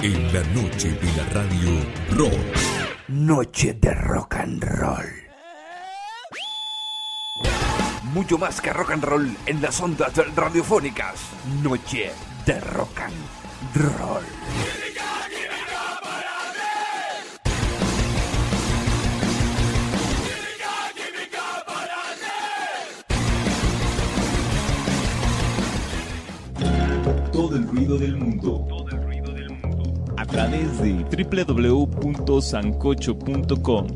En la noche de la radio rock. Noche de rock and roll. Mucho más que rock and roll en las ondas radiofónicas. Noche de rock and roll. Todo el ruido del mundo. A través de www.sancocho.com.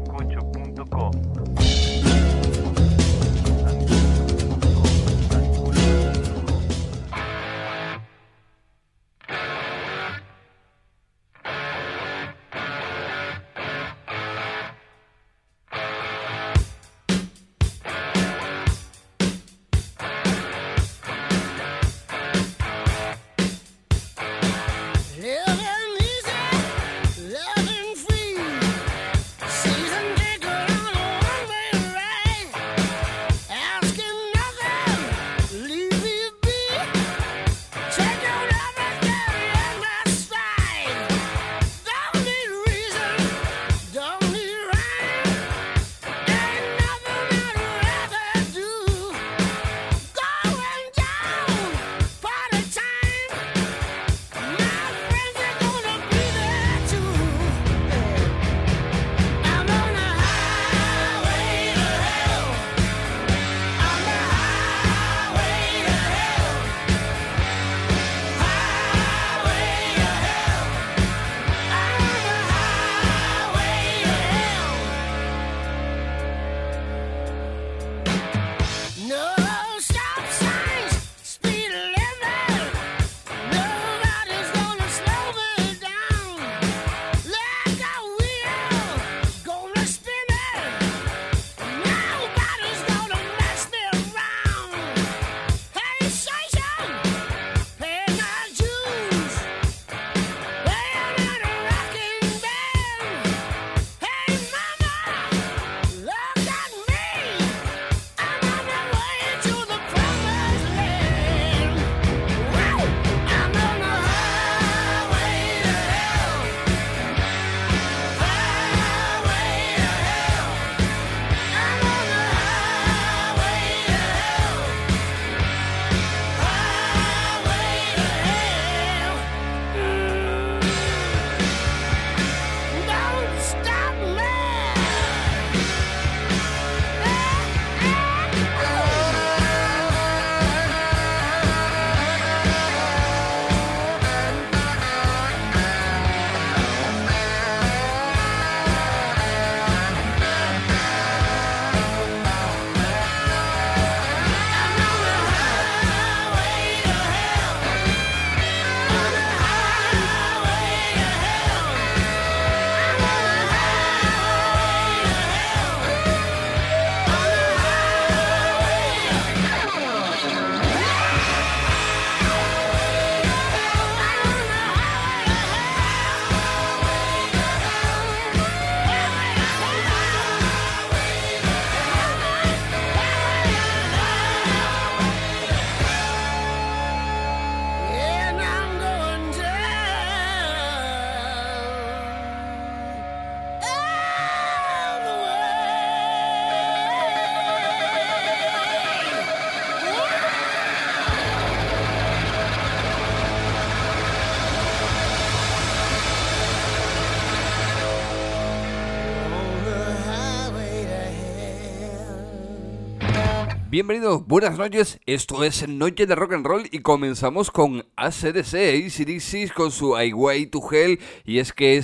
Bienvenidos, buenas noches, esto es Noche de Rock and Roll y comenzamos con AC/DC, AC/DC con su Highway to Hell. Y es que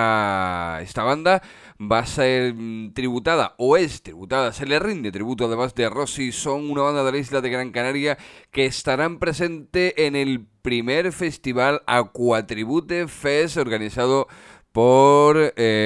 esta banda va a ser tributada, o es tributada, se le rinde tributo además de Rossi. Son una banda de la isla de Gran Canaria que estarán presente en el primer festival Aquatribute Fest organizado por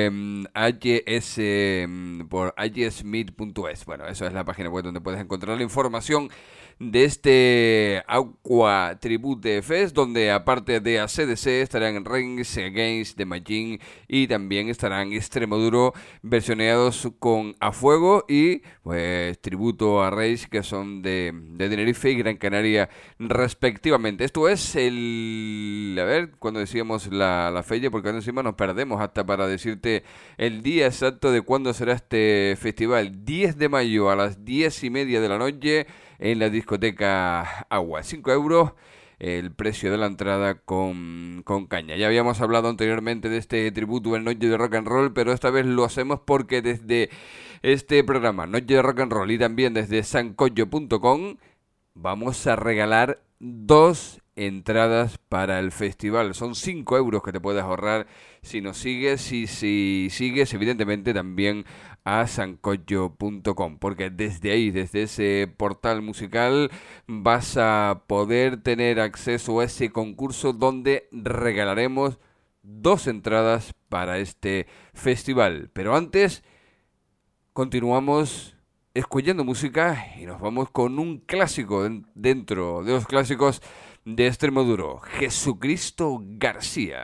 por agsmith.es. Bueno, eso es la página web donde puedes encontrar la información de este Aqua Tribute Fest, donde aparte de AC/DC estarán Rage Against the Machine y también estarán Extremoduro versioneados con A Fuego y pues tributo a Rage, que son de Tenerife y Gran Canaria respectivamente. Esto es a ver, cuando decíamos la fecha, porque encima nos perdemos hasta para decirte el día exacto de cuándo será este festival. 10 de mayo a las 10:30 de la noche en la discoteca Agua. 5 euros el precio de la entrada con caña. Ya habíamos hablado anteriormente de este tributo en Noche de Rock and Roll, pero esta vez lo hacemos porque desde este programa Noche de Rock and Roll y también desde sancocho.com vamos a regalar 2 entradas para el festival. Son 5 euros que te puedes ahorrar si nos sigues y si sigues evidentemente también a sancocho.com, porque desde ahí, desde ese portal musical, vas a poder tener acceso a ese concurso donde regalaremos 2 entradas para este festival. Pero antes continuamos escuchando música y nos vamos con un clásico dentro de los clásicos de Extremoduro, Jesucristo García.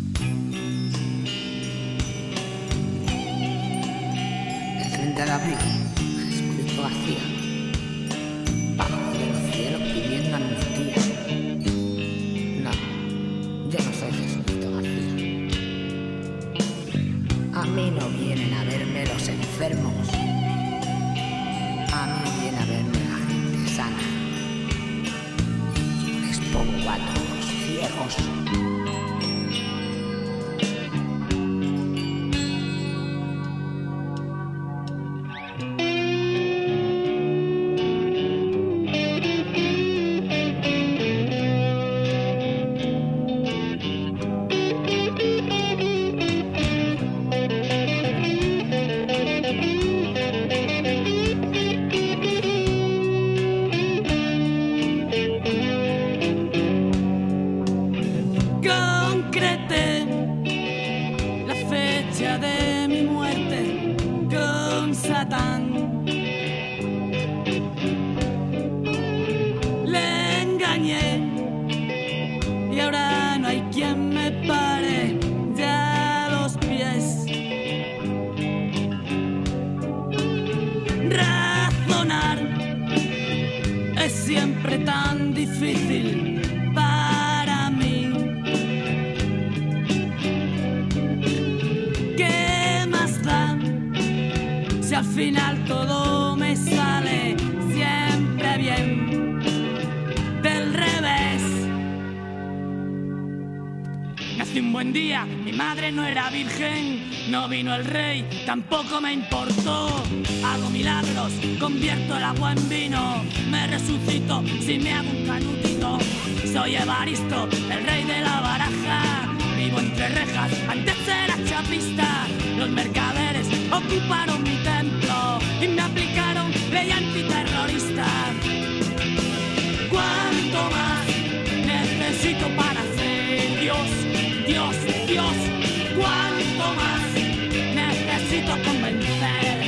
El 30 de abril, Jesucristo García, bajo de los cielos pidiendo amnistía. No, yo no soy Jesucristo García. A mí no vienen a verme los enfermos. A mí viene a verme la gente sana. Les pongo a todos ciegos. Vino el rey, tampoco me importó. Hago milagros, convierto el agua en vino. Me resucito si me hago un canutito. Soy Evaristo, el rey de la baraja. Vivo entre rejas, antes era chapista. Los mercaderes ocuparon mi templo y me aplicaron ley antiterrorista. ¿Cuánto más necesito para ser Dios, Dios, Dios? ¿Cuánto más necesito convencer?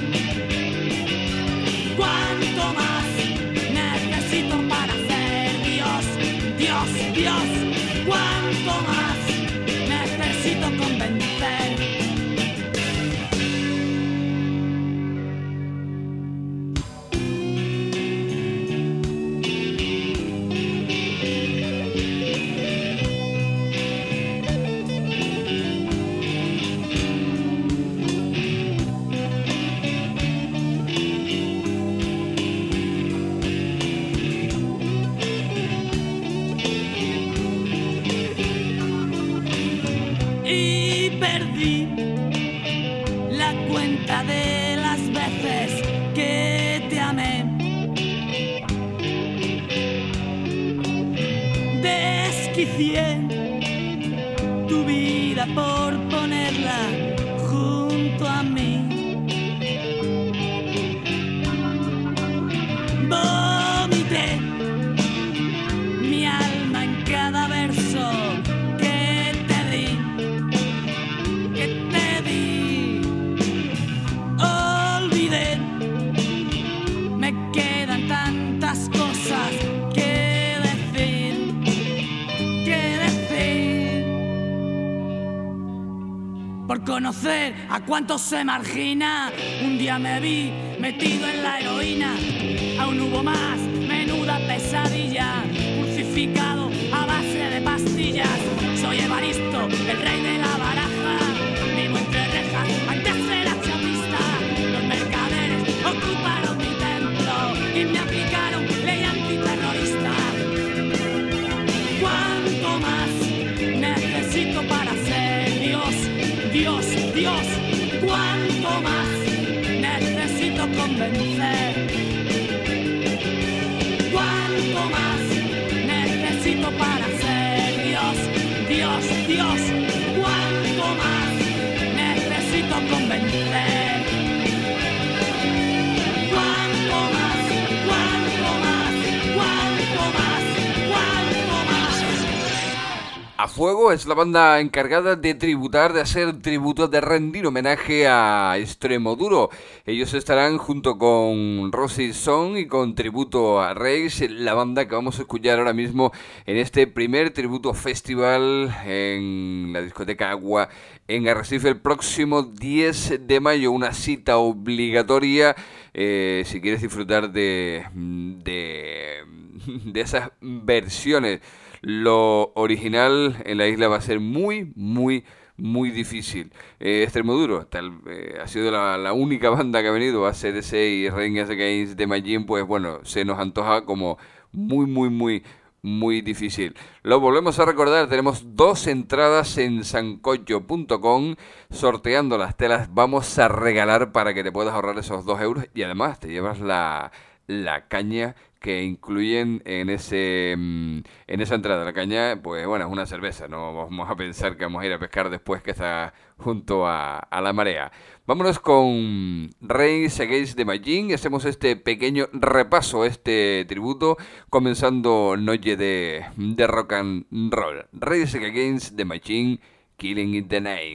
¿Cuánto más necesito para ser Dios, Dios, Dios? ¿Cuánto más necesito convencer? De las veces que te amé, desquicié tu vida por ponerla junto a mí. Vomité mi alma en cada verso que te di. por conocer a cuánto se margina. Un día me vi metido en la heroína, aún hubo más, menuda pesadilla, crucificado a base de pastillas. Soy Evaristo, el rey de la baraja, vivo entre rejas antes de la chapista. Los mercaderes ocuparon mi templo y me aplicaron ley antiterrorista. ¿Cuánto más necesito para ser Dios? Dios, Dios, ¿cuánto más necesito convencer? ¿Cuánto más necesito para ser Dios? Dios, Dios, ¿cuánto más necesito convencer? ¿Cuánto más? ¿Cuánto más? ¿Cuánto más? ¿Cuánto más? A Fuego es la banda encargada de tributar, de hacer tributo, de rendir homenaje a Extremoduro. Ellos estarán junto con Rosy Song y con tributo a Reis, la banda que vamos a escuchar ahora mismo en este primer tributo festival en la discoteca Agua en Arrecife el próximo 10 de mayo. Una cita obligatoria si quieres disfrutar de esas versiones. Lo original en la isla va a ser muy, muy, muy difícil. Extremoduro ha sido la única banda que ha venido a CDC y Rage Against the Machine, pues bueno, se nos antoja como muy, muy, muy, muy difícil. Lo volvemos a recordar, tenemos 2 entradas en sancocho.com, sorteando las telas vamos a regalar para que te puedas ahorrar esos 2 euros y además te llevas la caña que incluyen en esa entrada. La caña, pues bueno, es una cerveza, no vamos a pensar que vamos a ir a pescar después que está junto a la marea. Vámonos con Rage Against the Machine y hacemos este pequeño repaso, este tributo, comenzando noche de rock and roll. Rage Against the Machine, Killing in the Name.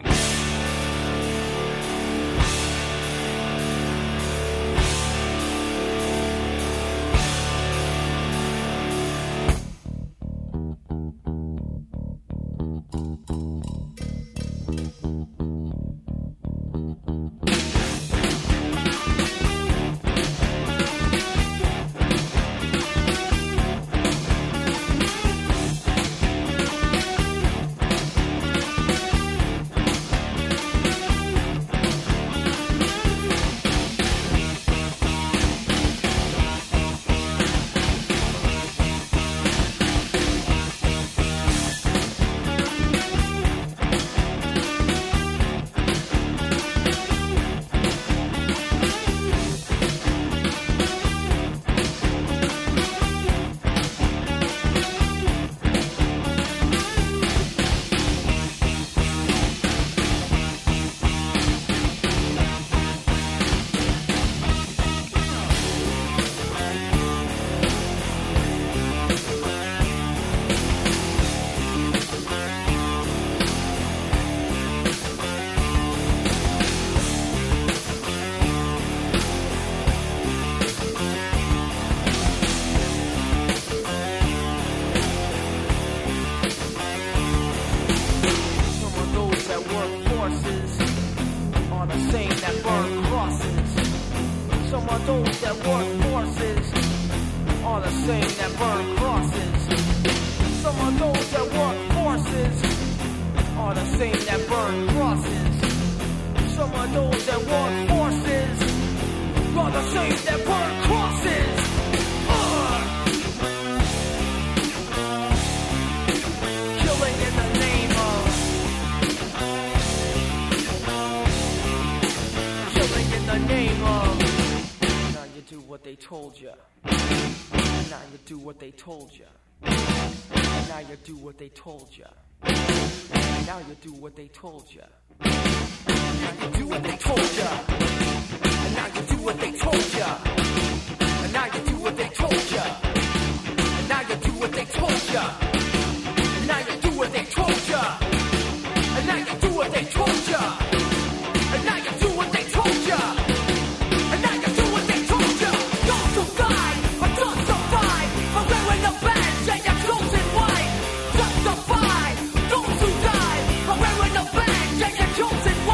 Chosen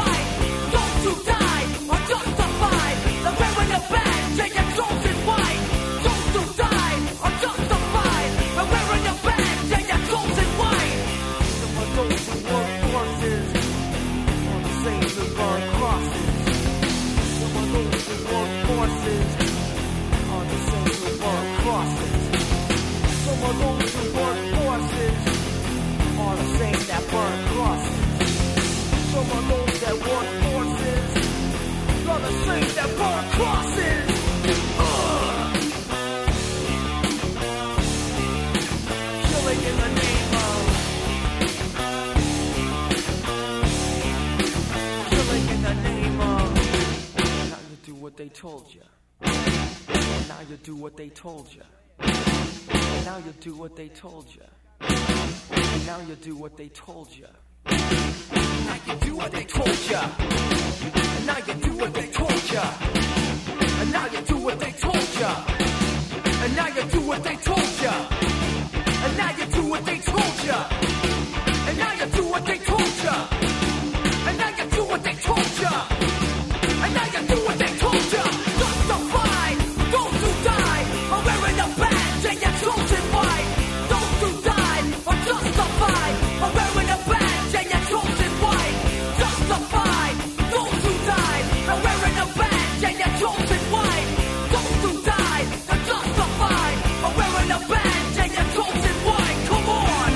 told you. And now you do what they told you. And now you do what they told you. And now you do what they told you. Now you do what they told you. And now you do what they told you. And now you do what they told you. And now you do what they told you. And now you do what they told you. And now you do what they told you. And now you do what they told you. And now you do what they told you. Justify those who died are wearing a badge and you're chosen white. Those who died are justified are wearing a badge and you're chosen white. Justify those who died are wearing a badge and you're chosen white. Those who died are justified are wearing a badge and you're chosen white. Come on.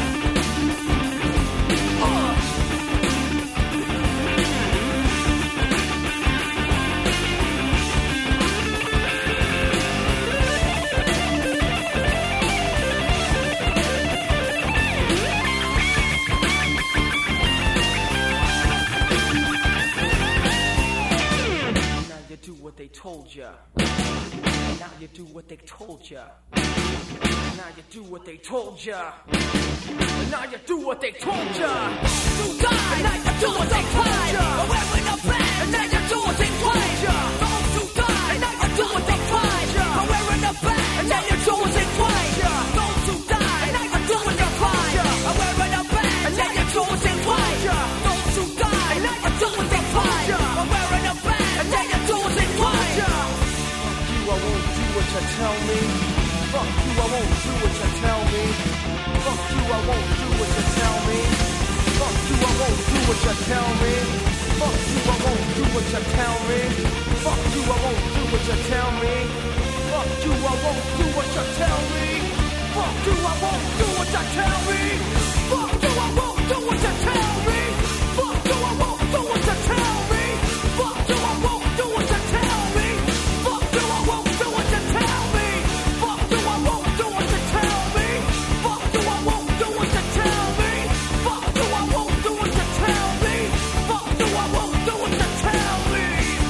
They told ya. Now you do what they told ya. Now you do what they told ya. Now you do what they told ya. You die. Now you do what they told ya. Wearing a badge. And now you do what they told ya. Those who die. And now you do what they told ya. Wearing a badge. And now you do what they told ya. Those who die. And now you do what they told ya. Wearing a badge. And now you do what they told ya. Those who die. And now you do what they told ya. Wearing a badge. And now you do what they told ya. I won't do what you tell me. Fuck you, I won't do what you tell me. Fuck you, I won't do what you tell me. Fuck you, I won't do what you tell me. Fuck you, I won't do what you tell me. Fuck you, I won't do what you tell me. Fuck you, I won't do what you tell me. Fuck you, I won't do what you tell me. Fuck you, I won't do what you tell me. Fuck you, I won't do what you tell me. Fuck you, I won't do what you tell me. Fuck you, I won't do what you tell me. Fuck you, I won't do what you tell me. Fuck you, I won't do what you tell me. Fuck you, I won't do what you tell me. Fuck you, I won't do what you tell me.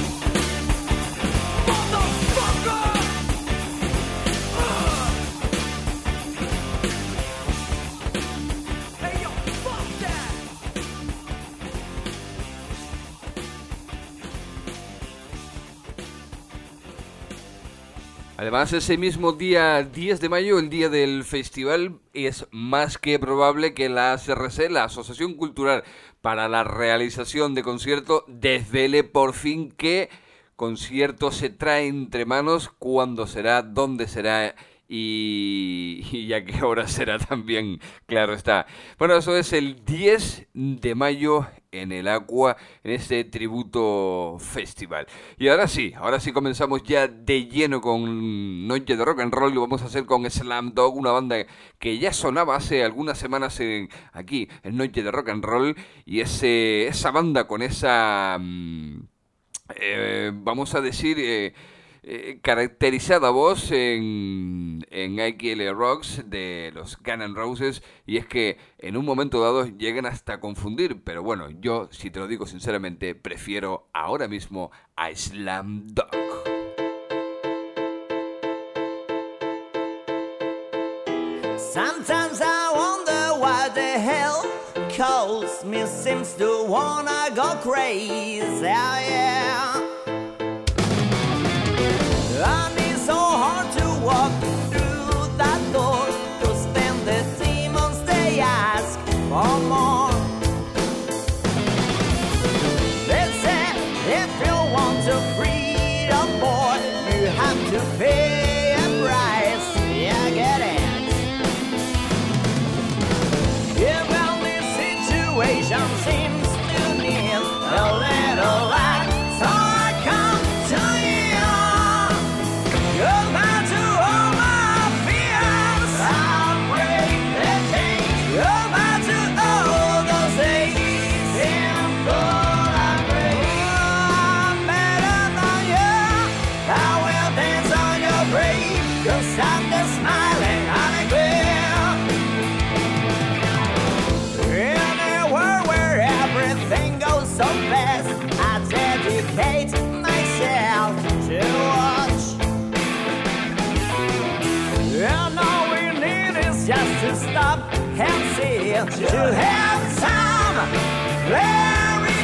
Motherfucker! Hey yo, fuck that! Además, ese mismo día 10 de mayo, el día del festival, es más que probable que la ASRC, la Asociación Cultural para la Realización de Conciertos, desvele por fin qué concierto se trae entre manos, cuándo será, dónde será y a qué hora será también, claro está. Bueno, eso es el 10 de mayo en el Aqua, en este tributo festival. Y ahora sí comenzamos ya de lleno con Noche de Rock and Roll. Lo vamos a hacer con Slam Dog, una banda que ya sonaba hace algunas semanas aquí en Noche de Rock and Roll. Y esa banda con esa, vamos a decir, caracterizada voz en IKL Rocks de los Guns N' Roses, y es que en un momento dado llegan hasta a confundir, pero bueno, yo, si te lo digo sinceramente, prefiero ahora mismo a Slam Dog. Sometimes I wonder what the hell caused me, seems to wanna go crazy, oh yeah. And it's so hard to walk through that door, cause then the demons they ask for more. They say if you want to freedom, boy, you have to pay a price, yeah, get it. Even this situation seems to need a little light. to have some fairy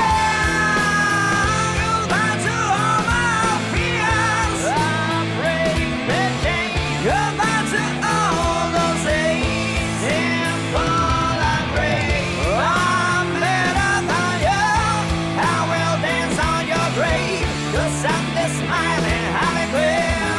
tale. Goodbye to all my fears. I pray they change. Goodbye to all those days. Simple and great. I'm better than you. I will dance on your grave. The sun is smiling, happy queen.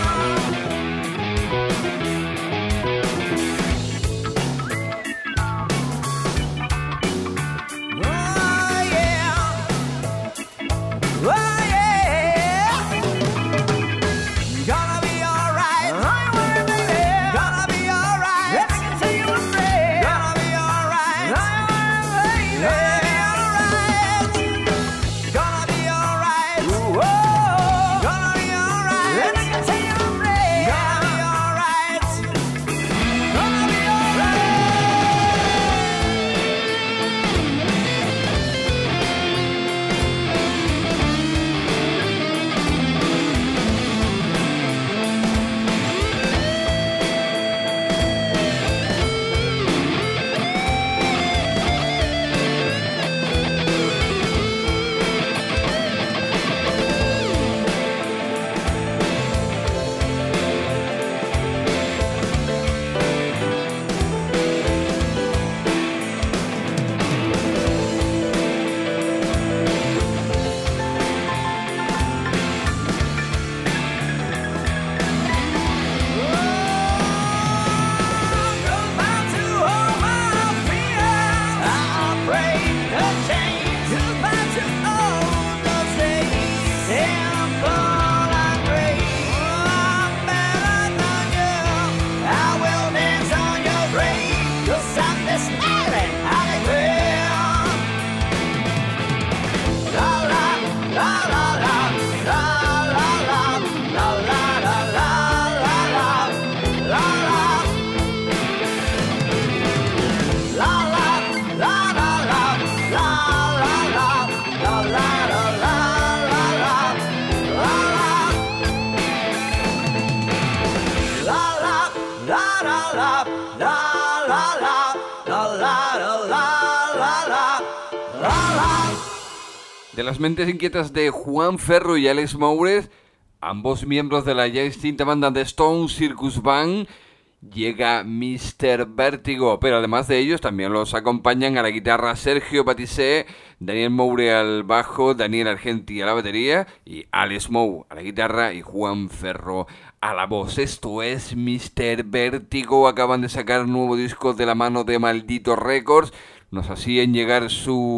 De las mentes inquietas de Juan Ferro y Alex Moure, ambos miembros de la ya extinta banda de Stone Circus Band, llega Mr. Vértigo, pero además de ellos también los acompañan a la guitarra Sergio Batissé, Daniel Moure al bajo, Daniel Argenti a la batería y Alex Moure a la guitarra y Juan Ferro a la voz. Esto es Mr. Vértigo, acaban de sacar nuevo disco de la mano de Maldito Records, nos hacían llegar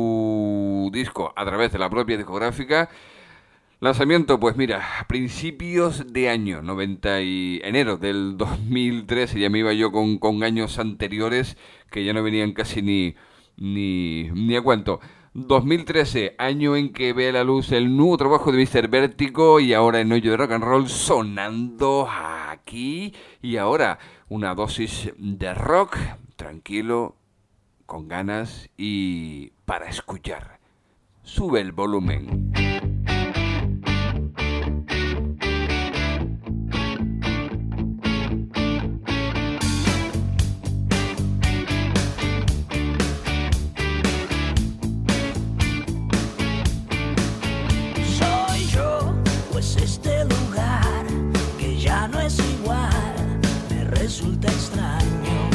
su disco a través de la propia discográfica. Lanzamiento, pues mira, a principios de año, enero del 2013, ya me iba yo con años anteriores que ya no venían casi ni a cuento. 2013, año en que ve a la luz el nuevo trabajo de Mr. Vértigo y ahora en Noche de Rock and Roll sonando aquí y ahora una dosis de rock tranquilo, con ganas y para escuchar. Sube el volumen. Este lugar que ya no es igual me resulta extraño.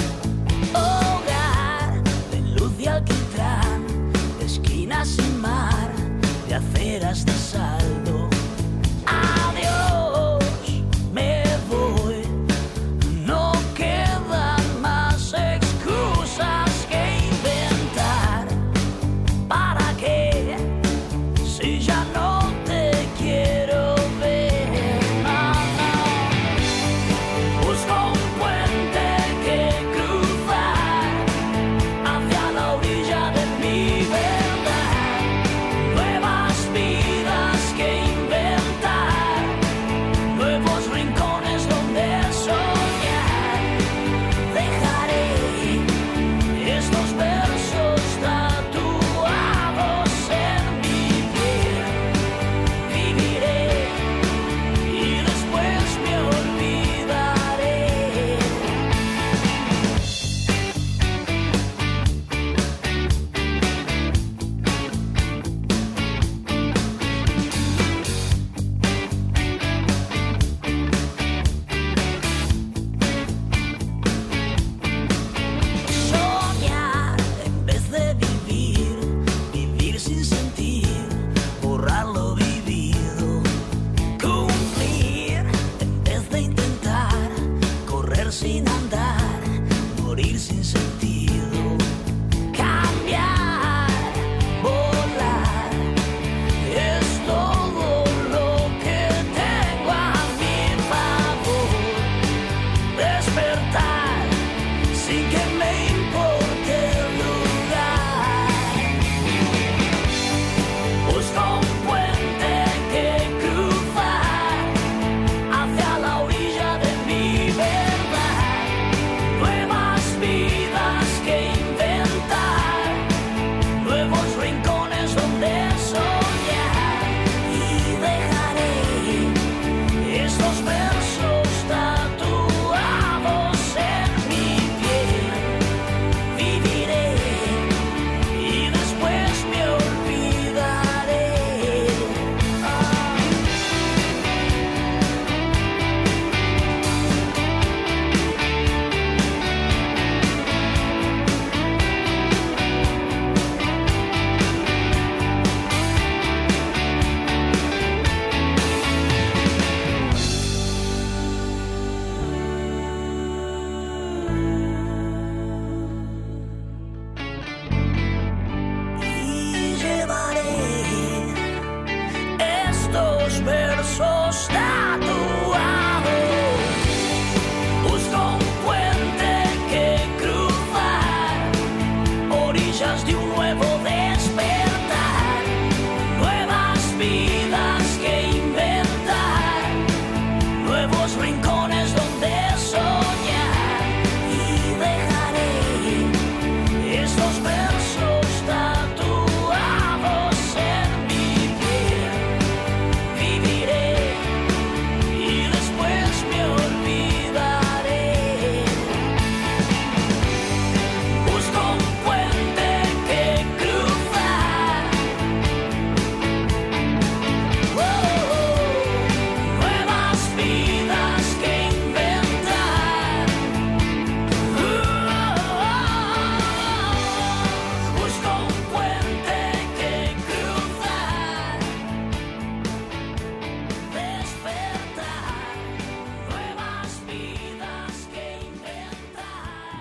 Hogar de luz y alquitrán, de esquinas y mar, de aceras de saldo. Adiós, me voy. No quedan más excusas que inventar. ¿Para qué? Si ya no te quiero. Nuevas vidas.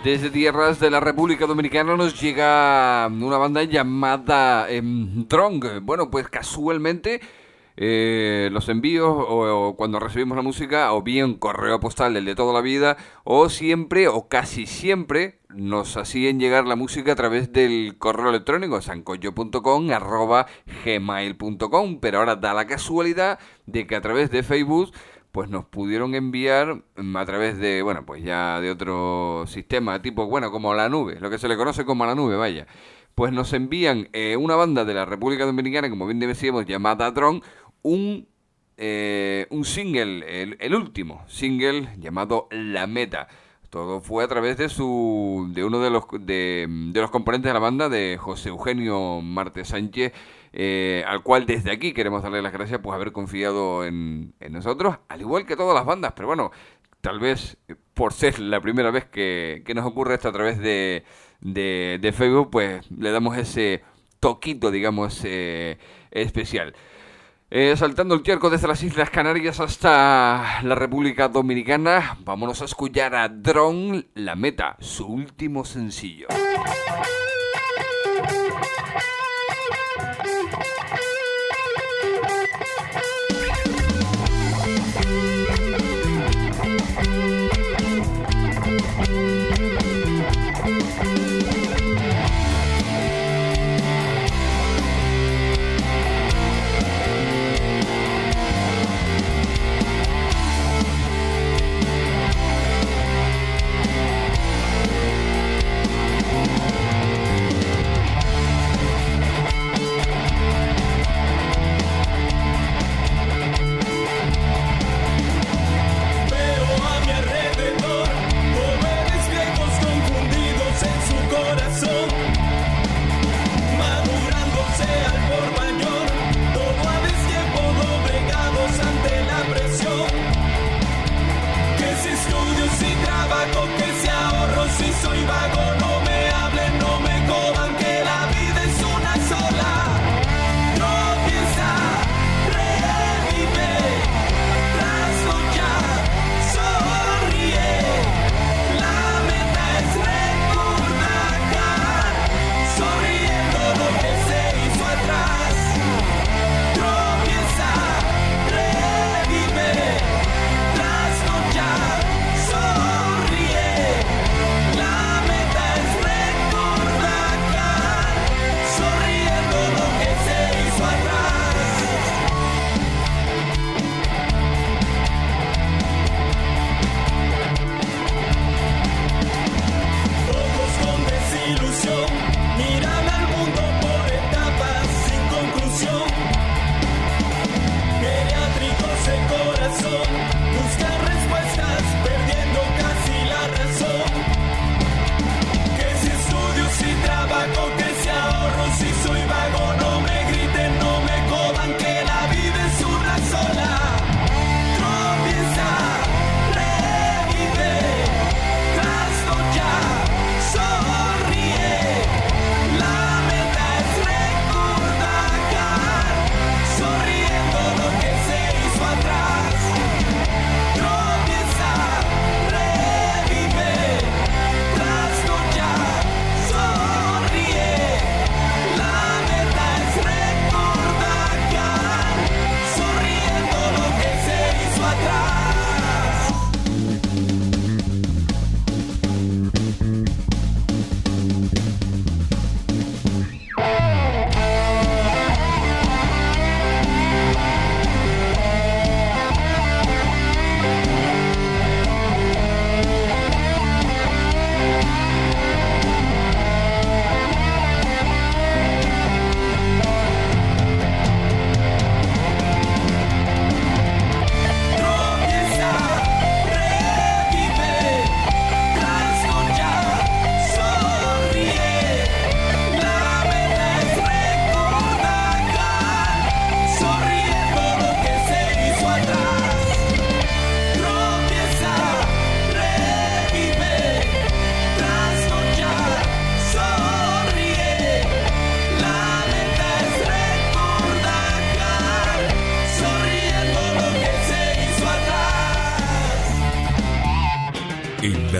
Desde tierras de la República Dominicana nos llega una banda llamada Drong. Bueno, pues casualmente los envíos o cuando recibimos la música, o bien correo postal, el de toda la vida, o siempre o casi siempre nos hacían llegar la música a través del correo electrónico sancoyo.com@gmail.com, pero ahora da la casualidad de que a través de Facebook pues nos pudieron enviar a través de, bueno, pues ya de otro sistema, tipo, bueno, como la nube, lo que se le conoce como la nube, vaya. Pues nos envían una banda de la República Dominicana, como bien decíamos, llamada Drong, un single, el último single llamado La Meta. Todo fue a través de uno de los componentes de la banda, de José Eugenio Marte Sánchez, al cual desde aquí queremos darle las gracias por haber confiado en nosotros, al igual que todas las bandas. Pero bueno, tal vez por ser la primera vez que nos ocurre esto a través de Facebook, pues le damos ese toquito, digamos, especial. Saltando el charco desde las Islas Canarias hasta la República Dominicana, vámonos a escuchar a Drong, La Meta, su último sencillo.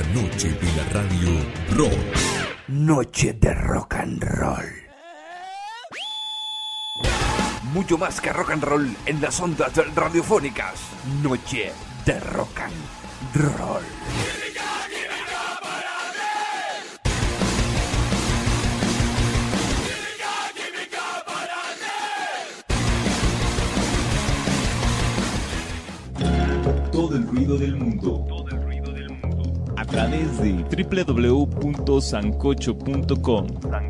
la noche de la radio rock. Noche de rock and roll. Mucho más que rock and roll en las ondas radiofónicas. Noche de rock and roll. Todo el ruido del mundo. A través de www.sancocho.com.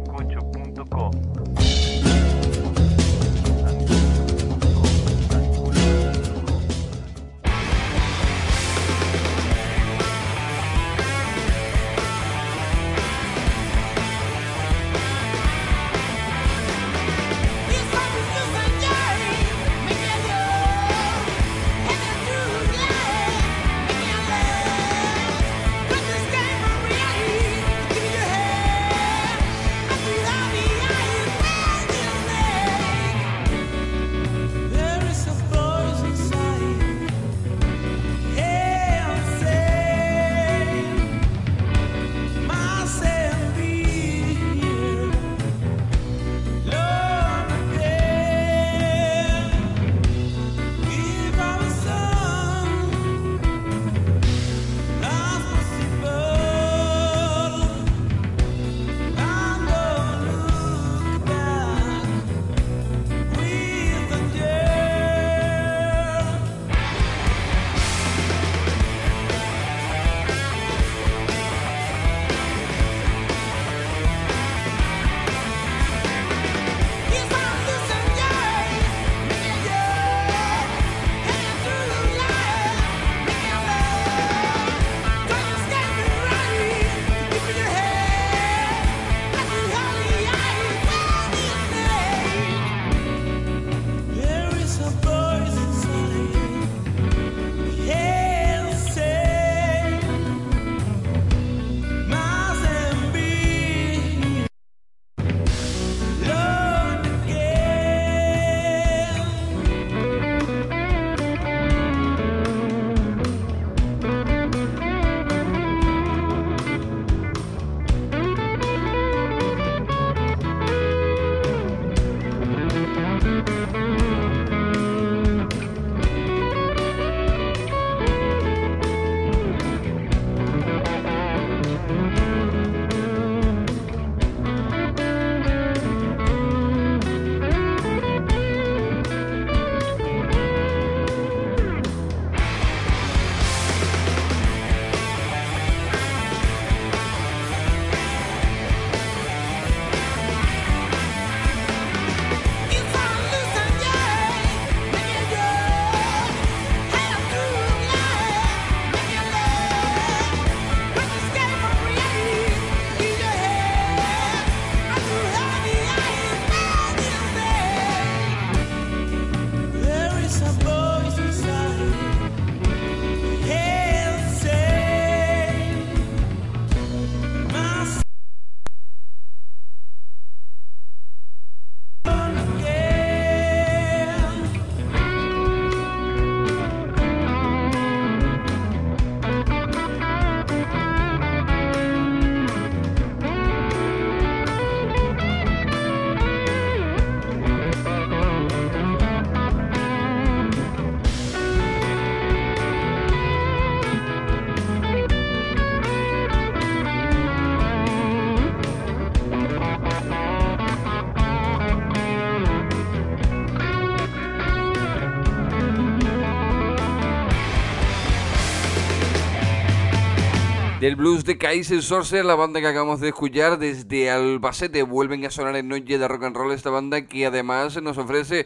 Del blues de Kaiser Sorcerer, la banda que acabamos de escuchar desde Albacete. Vuelven a sonar en Noche de Rock and Roll, esta banda que además nos ofrece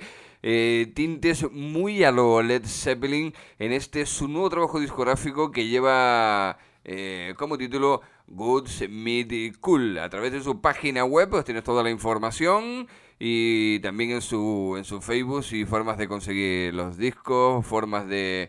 tintes muy a lo Led Zeppelin en su nuevo trabajo discográfico que lleva como título Good Meet Cool. A través de su página web pues tienes toda la información y también en su Facebook y formas de conseguir los discos, formas de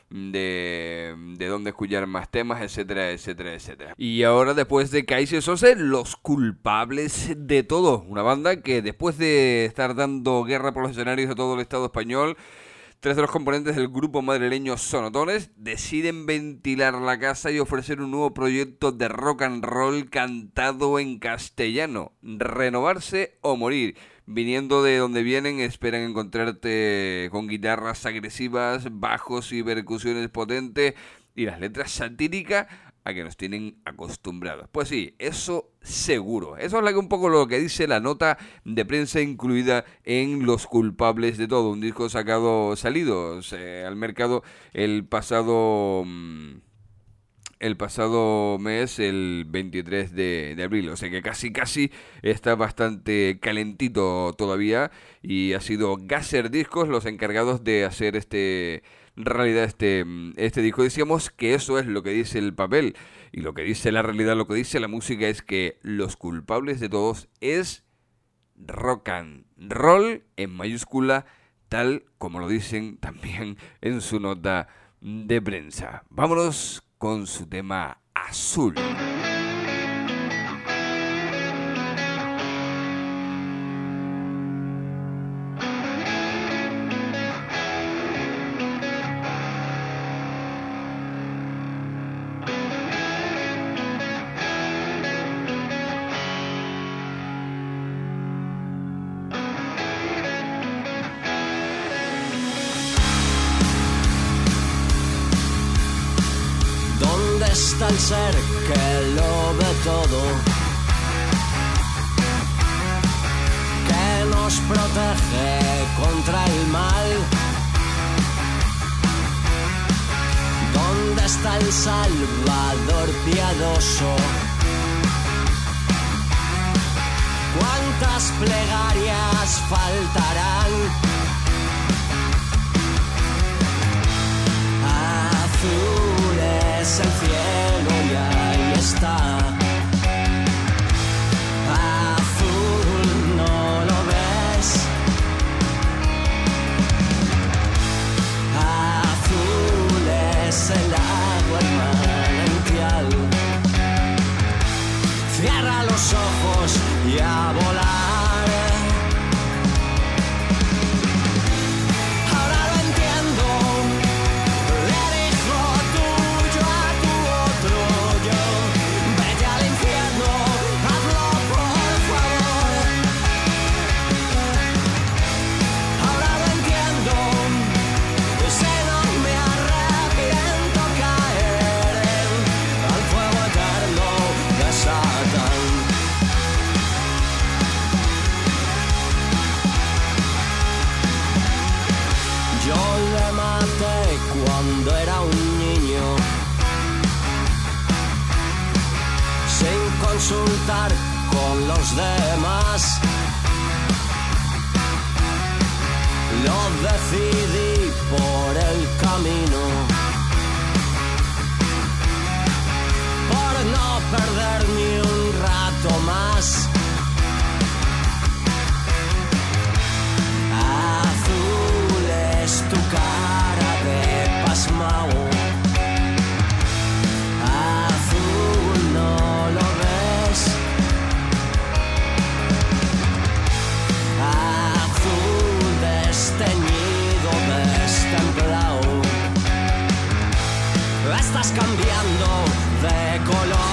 dónde escuchar más temas, etcétera, etcétera, etcétera. Y ahora, después de Kaiser Soze, Los Culpables de Todo, una banda que después de estar dando guerra por los escenarios de todo el Estado español, 3 de los componentes del grupo madrileño Sonotones deciden ventilar la casa y ofrecer un nuevo proyecto de rock and roll cantado en castellano. Renovarse o morir. Viniendo de donde vienen, esperan encontrarte con guitarras agresivas, bajos y percusiones potentes y las letras satíricas a que nos tienen acostumbrados. Pues sí, eso seguro. Eso es un poco lo que dice la nota de prensa incluida en Los Culpables de Todo, un disco salido al mercado el pasado mes, el 23 de abril, o sea que casi está bastante calentito todavía, y ha sido Gasser Discos los encargados de hacer este disco. Decíamos que eso es lo que dice el papel, y lo que dice la realidad, lo que dice la música es que Los Culpables de Todos es rock and roll en mayúscula, tal como lo dicen también en su nota de prensa. Vámonos con su tema Azul. Está el ser que lo ve todo, que nos protege contra el mal. ¿Dónde está el Salvador piadoso? ¿Cuántas plegarias faltarán? Azul es el cielo y ahí está. Azul, no lo ves. Azul es el agua manantial. Cierra los ojos y a volar. Cuando era un niño, sin consultar con los demás, lo decidí por el camino, por no perder ni un rato más. Azul es tu cara de pasmao. Azul, no lo ves. Azul desteñido, destemplado. Estás cambiando de color.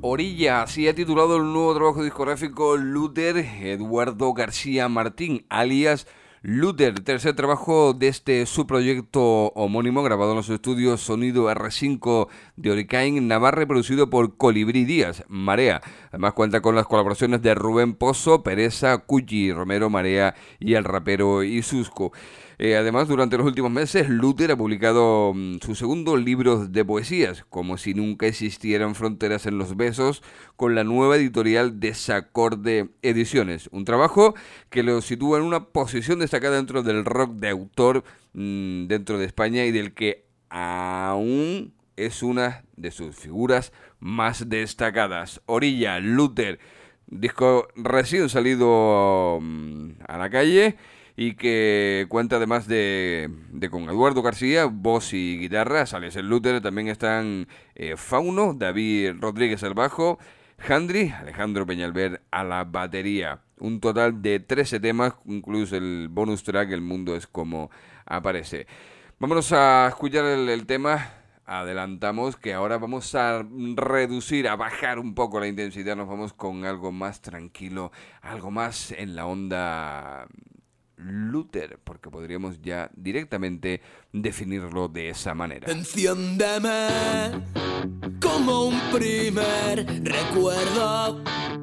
Orilla, así ha titulado el nuevo trabajo discográfico Luther Eduardo García Martín, alias Luther, tercer trabajo de este subproyecto homónimo grabado en los estudios Sonido R5 de Oricain, Navarra, producido por Colibrí Díaz, Marea. Además cuenta con las colaboraciones de Rubén Pozo, Pereza, Cuchi, Romero, Marea y el rapero Isusco. Además, durante los últimos meses, Luther ha publicado su segundo libro de poesías, Como si nunca existieran fronteras en los besos, con la nueva editorial Desacorde Ediciones. Un trabajo que lo sitúa en una posición destacada dentro del rock de autor dentro de España y del que aún es una de sus figuras más destacadas. Orilla, Luther, disco recién salido a la calle, y que cuenta además de con Eduardo García, voz y guitarra, sale el Luther, también están Fauno, David Rodríguez al bajo, Jandri, Alejandro Peñalver a la batería. Un total de 13 temas, incluso el bonus track El mundo es como aparece. Vámonos a escuchar el tema. Adelantamos que ahora vamos a reducir, a bajar un poco la intensidad, nos vamos con algo más tranquilo, algo más en la onda Luther, porque podríamos ya directamente definirlo de esa manera. Enciéndeme como un primer recuerdo,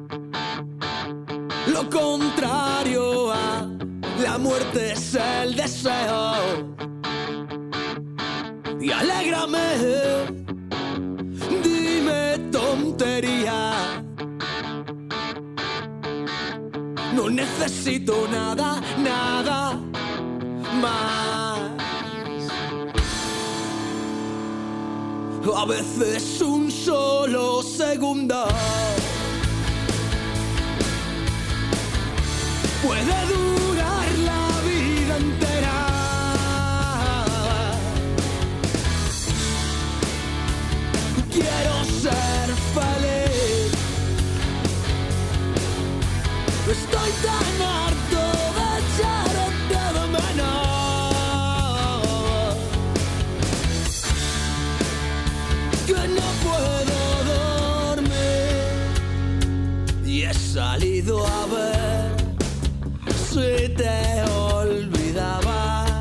lo contrario a la muerte es el deseo, y alégrame, dime tontería. No necesito nada, nada más. A veces un solo segundo puede durar la vida entera. Quiero ser feliz. Estoy tan harto de echarte de menos que no puedo dormir, y he salido a ver si te olvidaba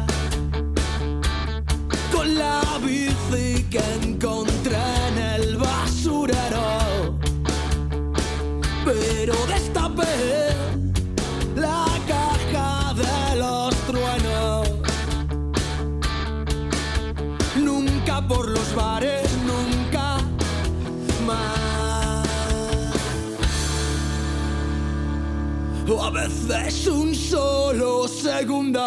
con la bici que encontré en el basurero, pero destapé la caja de los truenos. Nunca por los bares, nunca más. A veces un solo segundo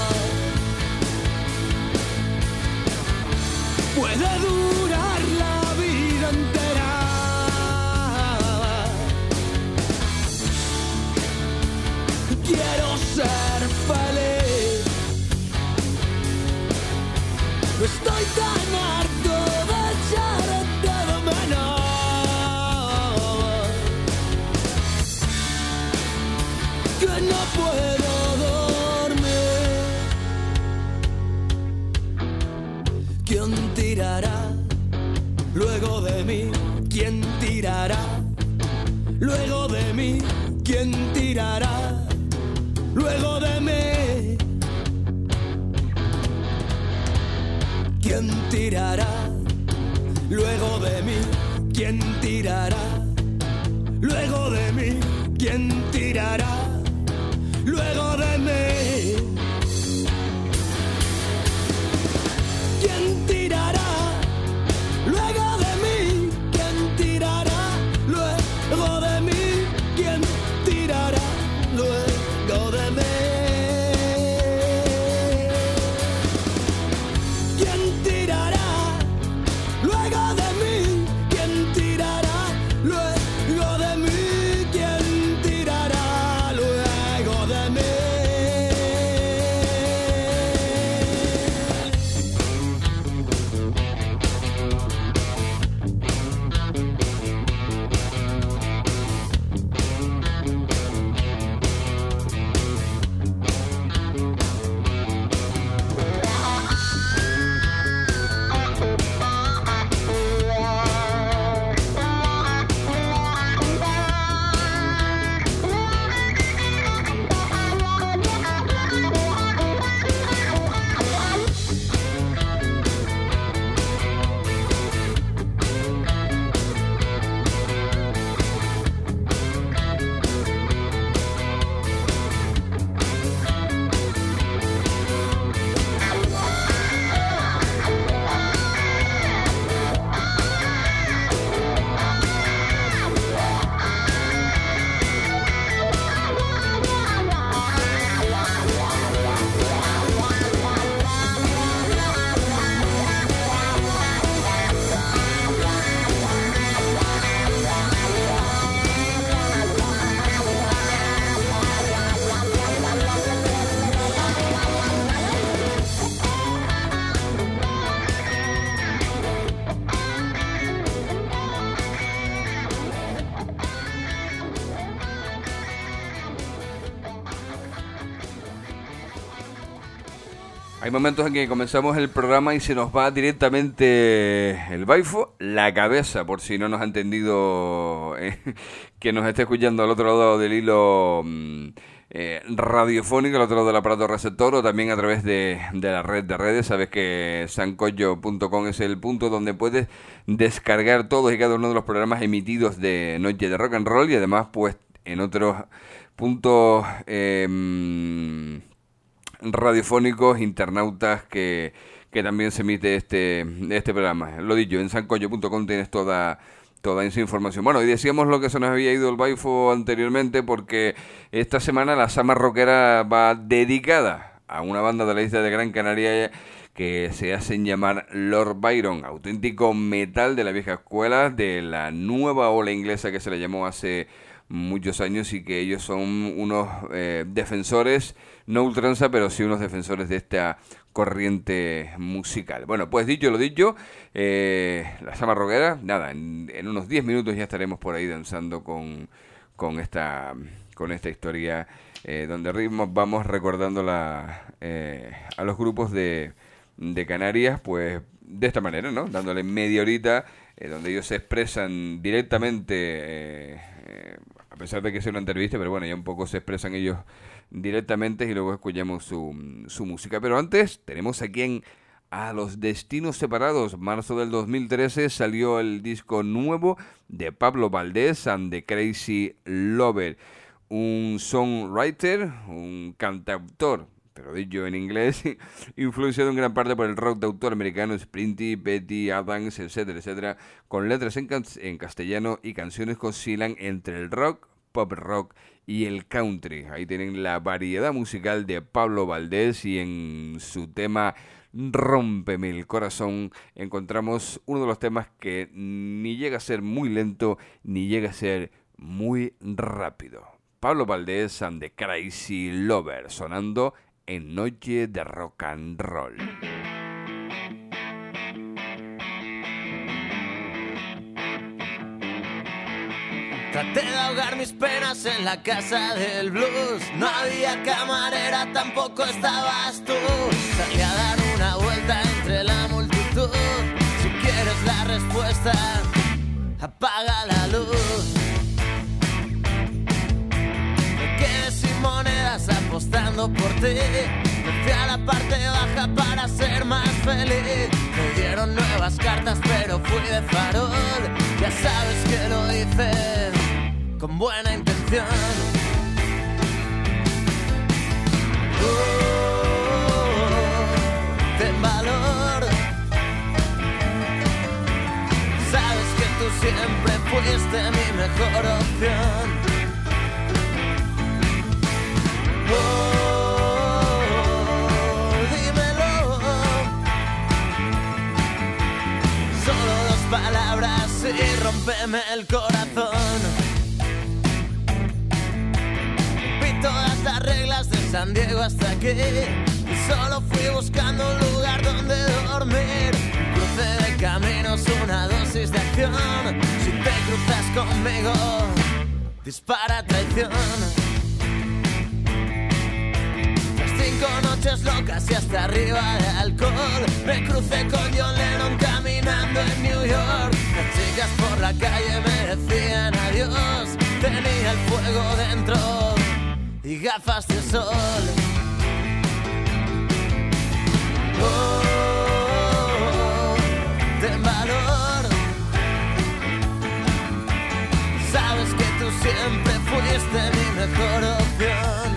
puede durar la vida entera. Quiero ser feliz. Estoy tan harto de echarte de menos que no puedo dormir. ¿Quién tirará luego de mí? ¿Quién tirará luego de mí? ¿Quién tirará luego de mí? ¿Quién tirará luego de mí? ¿Quién tirará luego de mí? ¿Quién tirará luego de mí? ¿Quién tirará luego de mí? ¿Quién tirará luego de mí? ¿Quién tirará luego de mí? ¿Quién tirará luego de mí? ¿Quién tirará luego de mí? ¿Quién tirará luego de mí? Hay momentos en que comenzamos el programa y se nos va directamente el baifo, la cabeza, por si no nos ha entendido que nos esté escuchando al otro lado del hilo radiofónico, al otro lado del aparato receptor, o también a través de la red de redes. Sabes que sancocho.com es el punto donde puedes descargar todos y cada uno de los programas emitidos de Noche de Rock and Roll, y además pues en otros puntos radiofónicos, internautas que también se emite este programa. Lo dicho, en sancocho.com tienes toda esa información. Bueno, y decíamos lo que se nos había ido el baifo anteriormente, porque esta semana la Sama Rockera va dedicada a una banda de la isla de Gran Canaria que se hacen llamar Lord Byron, auténtico metal de la vieja escuela, de la nueva ola inglesa que se le llamó hace muchos años, y que ellos son unos defensores, no ultranza, pero sí unos defensores de esta corriente musical. Bueno, pues dicho lo dicho, la Sama Rockera, nada, en unos 10 minutos ya estaremos por ahí danzando con esta historia, donde vamos recordando a los grupos de Canarias, pues de esta manera, ¿no? Dándole media horita, donde ellos se expresan directamente, a pesar de que sea una entrevista, pero bueno, ya un poco se expresan ellos directamente, y luego escuchamos su música. Pero antes tenemos aquí A los Destinos Separados. Marzo del 2013 salió el disco nuevo de Pablo Valdés and the Crazy Lover, un songwriter, un cantautor, pero dicho en inglés, influenciado en gran parte por el rock de autor americano Sprinty, Betty, Adams, etcétera, etcétera, con letras en castellano y canciones que oscilan entre el rock, pop rock y el country. Ahí tienen la variedad musical de Pablo Valdés, y en su tema Rómpeme el Corazón encontramos uno de los temas que ni llega a ser muy lento ni llega a ser muy rápido. Pablo Valdés and the Crazy Lover, sonando en Noche de Rock and Roll. Traté de ahogar mis penas en la casa del blues. No había camarera, tampoco estabas tú. Salí a dar una vuelta entre la multitud. Si quieres la respuesta, apaga la luz. Me quedé sin monedas apostando por ti. Me fui a la parte baja para ser más feliz. Me dieron nuevas cartas, pero fui de farol. Ya sabes que lo hice con buena intención. Ten valor. Sabes que tú siempre fuiste mi mejor opción. Dímelo. Solo 2 palabras y rómpeme el corazón. Todas las reglas de San Diego hasta aquí, y solo fui buscando un lugar donde dormir. Un cruce de caminos, una dosis de acción. Si te cruzas conmigo, dispara traición. Las 5 noches locas y hasta arriba de alcohol, me crucé con John Lennon caminando en New York. Las chicas por la calle me decían adiós. Tenía el fuego dentro y gafas de sol. Ten valor. Sabes que tú siempre fuiste mi mejor opción.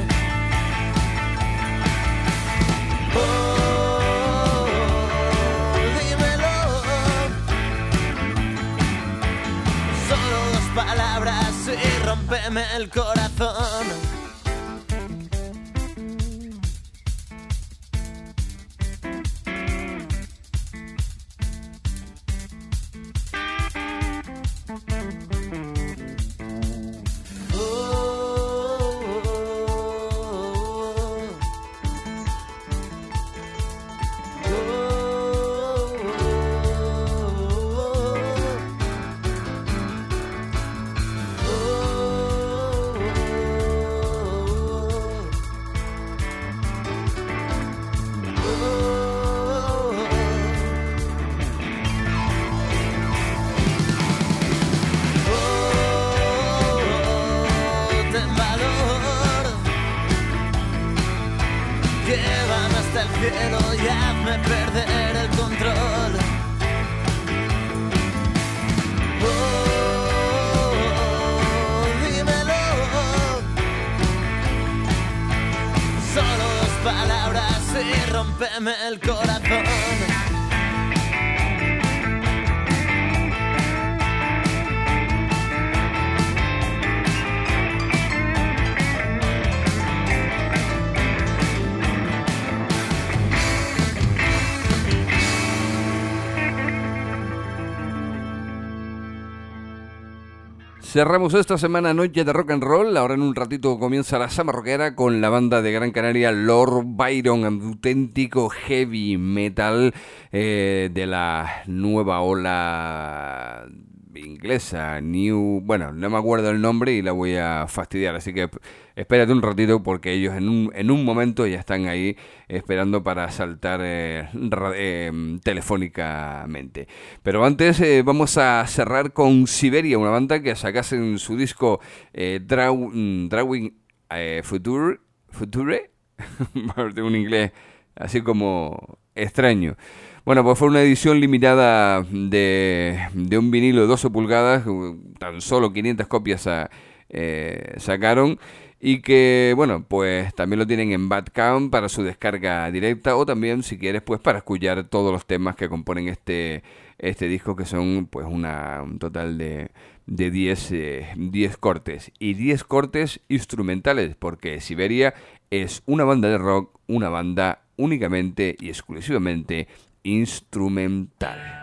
Dímelo. Solo 2 palabras y rómpeme el corazón. cielo y hazme perder el control. Dímelo. Solo dos palabras y rómpeme el corazón. Cerramos esta semana Noche de Rock and Roll. Ahora en un ratito comienza la Sama Rockera con la banda de Gran Canaria Lord Byron, auténtico heavy metal de la nueva ola inglesa, bueno, no me acuerdo el nombre y la voy a fastidiar, así que espérate un ratito porque ellos en un momento ya están ahí esperando para saltar telefónicamente. Pero antes vamos a cerrar con Siberia, una banda que sacase en su disco Drawing Future, un inglés así como extraño. Bueno, pues fue una edición limitada de un vinilo de 12 pulgadas, tan solo 500 copias sacaron, y que, bueno, pues también lo tienen en Bandcamp para su descarga directa, o también, si quieres, pues para escuchar todos los temas que componen este disco, que son pues un total de 10 cortes, y 10 cortes instrumentales, porque Siberia es una banda de rock, una banda únicamente y exclusivamente instrumental.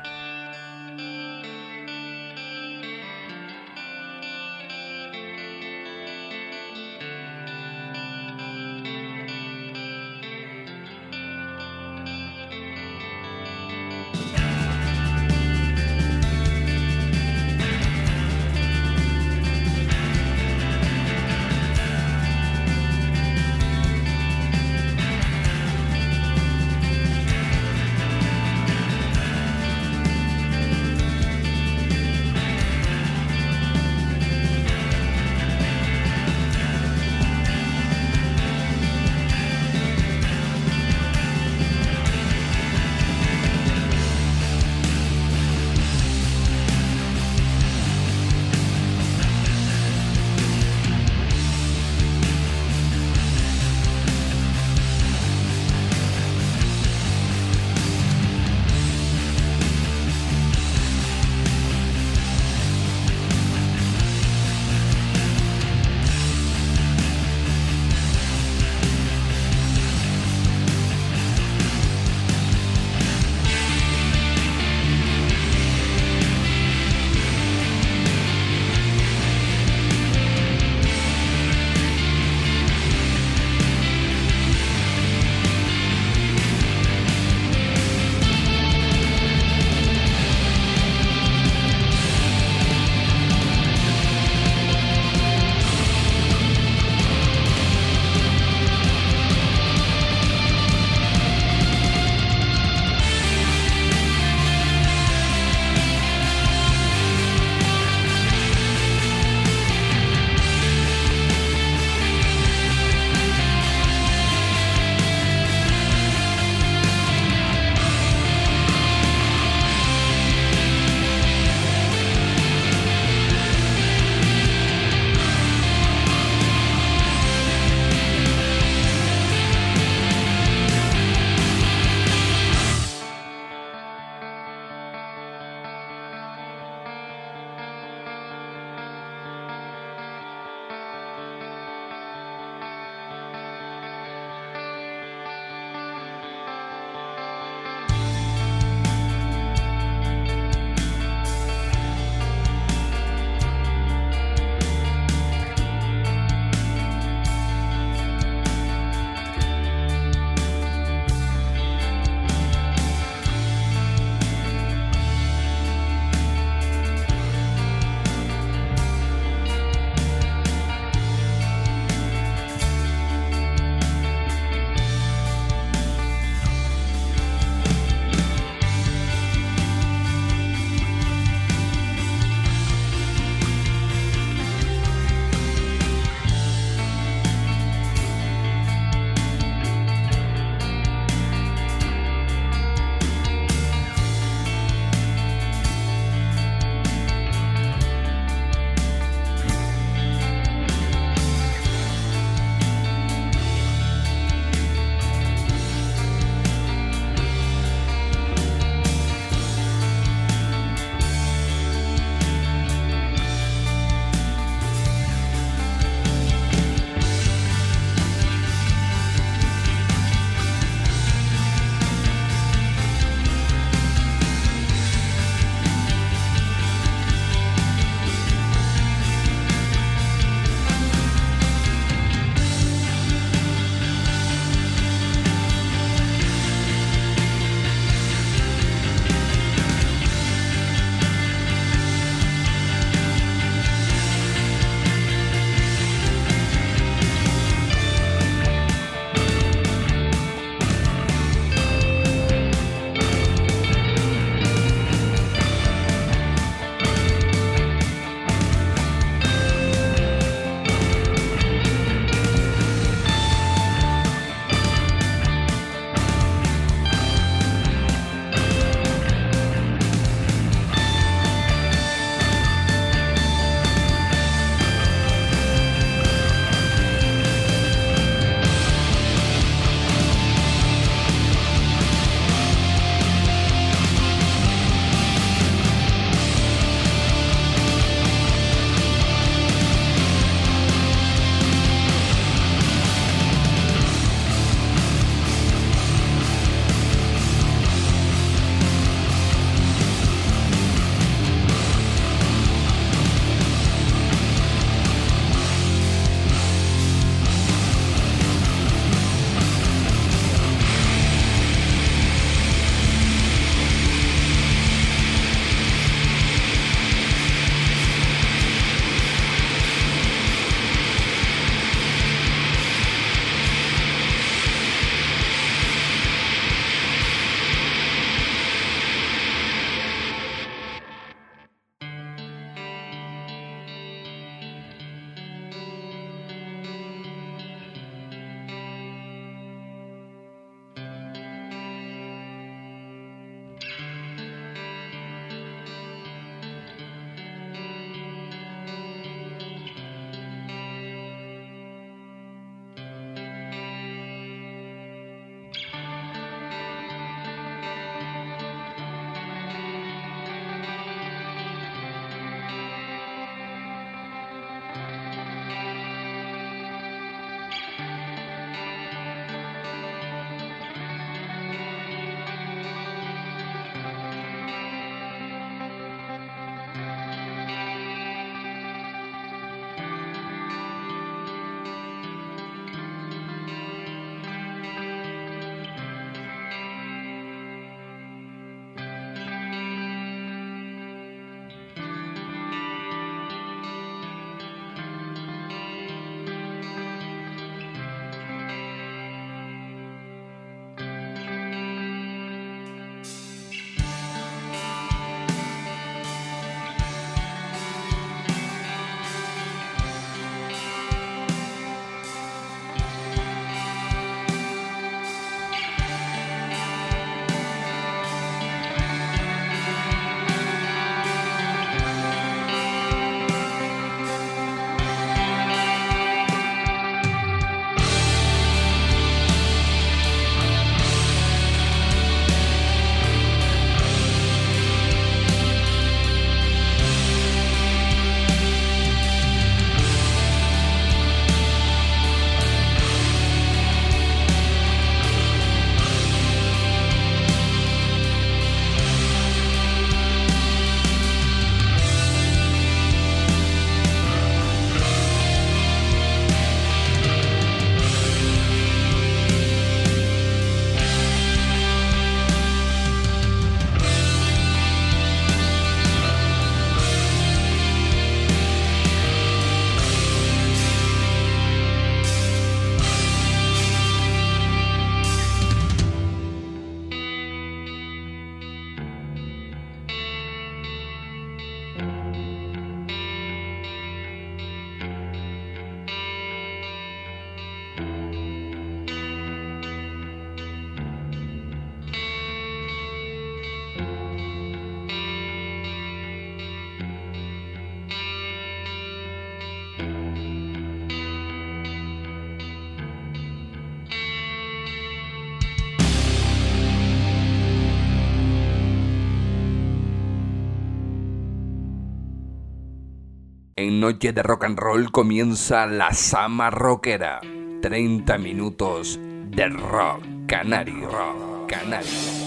En Noche de Rock and Roll comienza la Sama Rockera. 30 minutos de rock canario. Rock canario.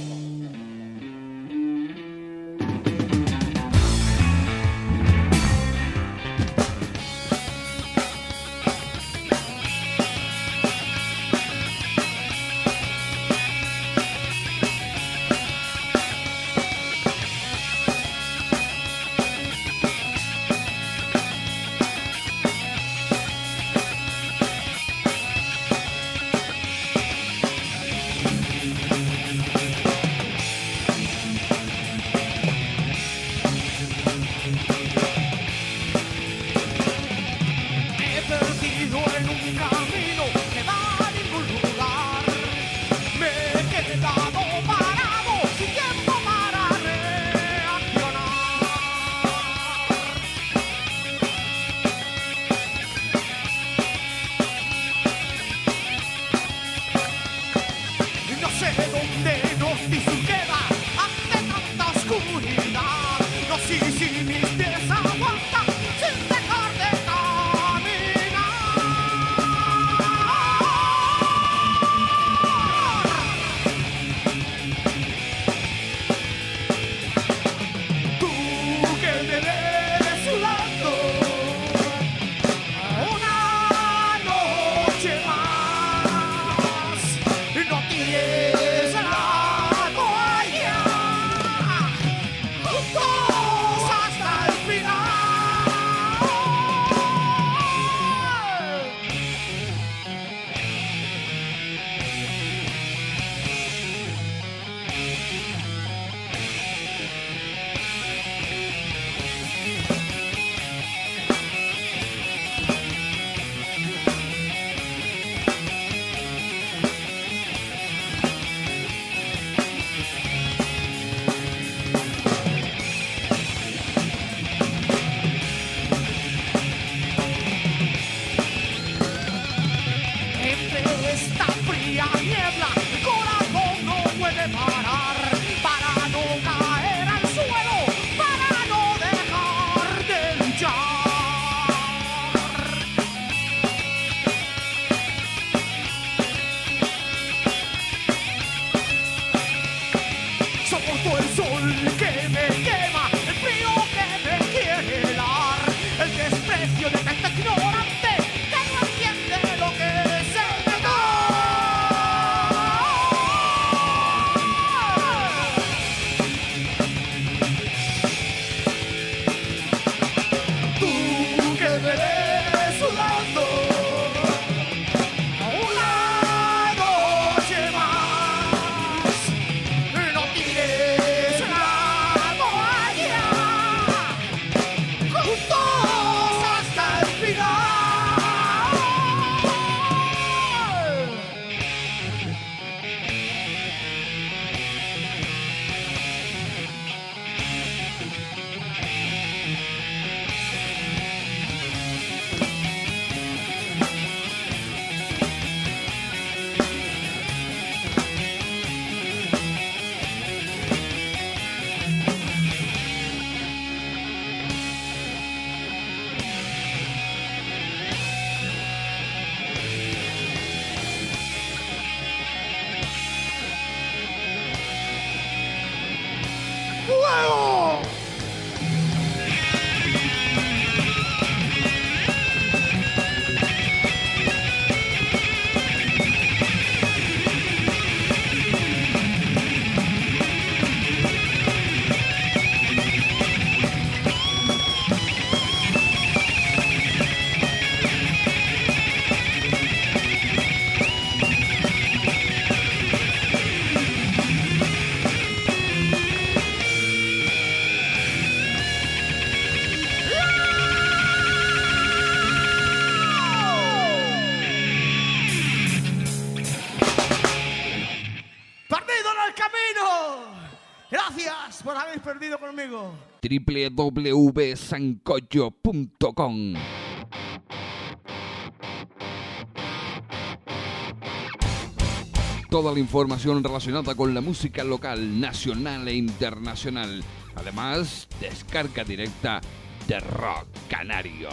Gracias por haber perdido conmigo. www.sancocho.com. Toda la información relacionada con la música local, nacional e internacional. Además, descarga directa de rock canario.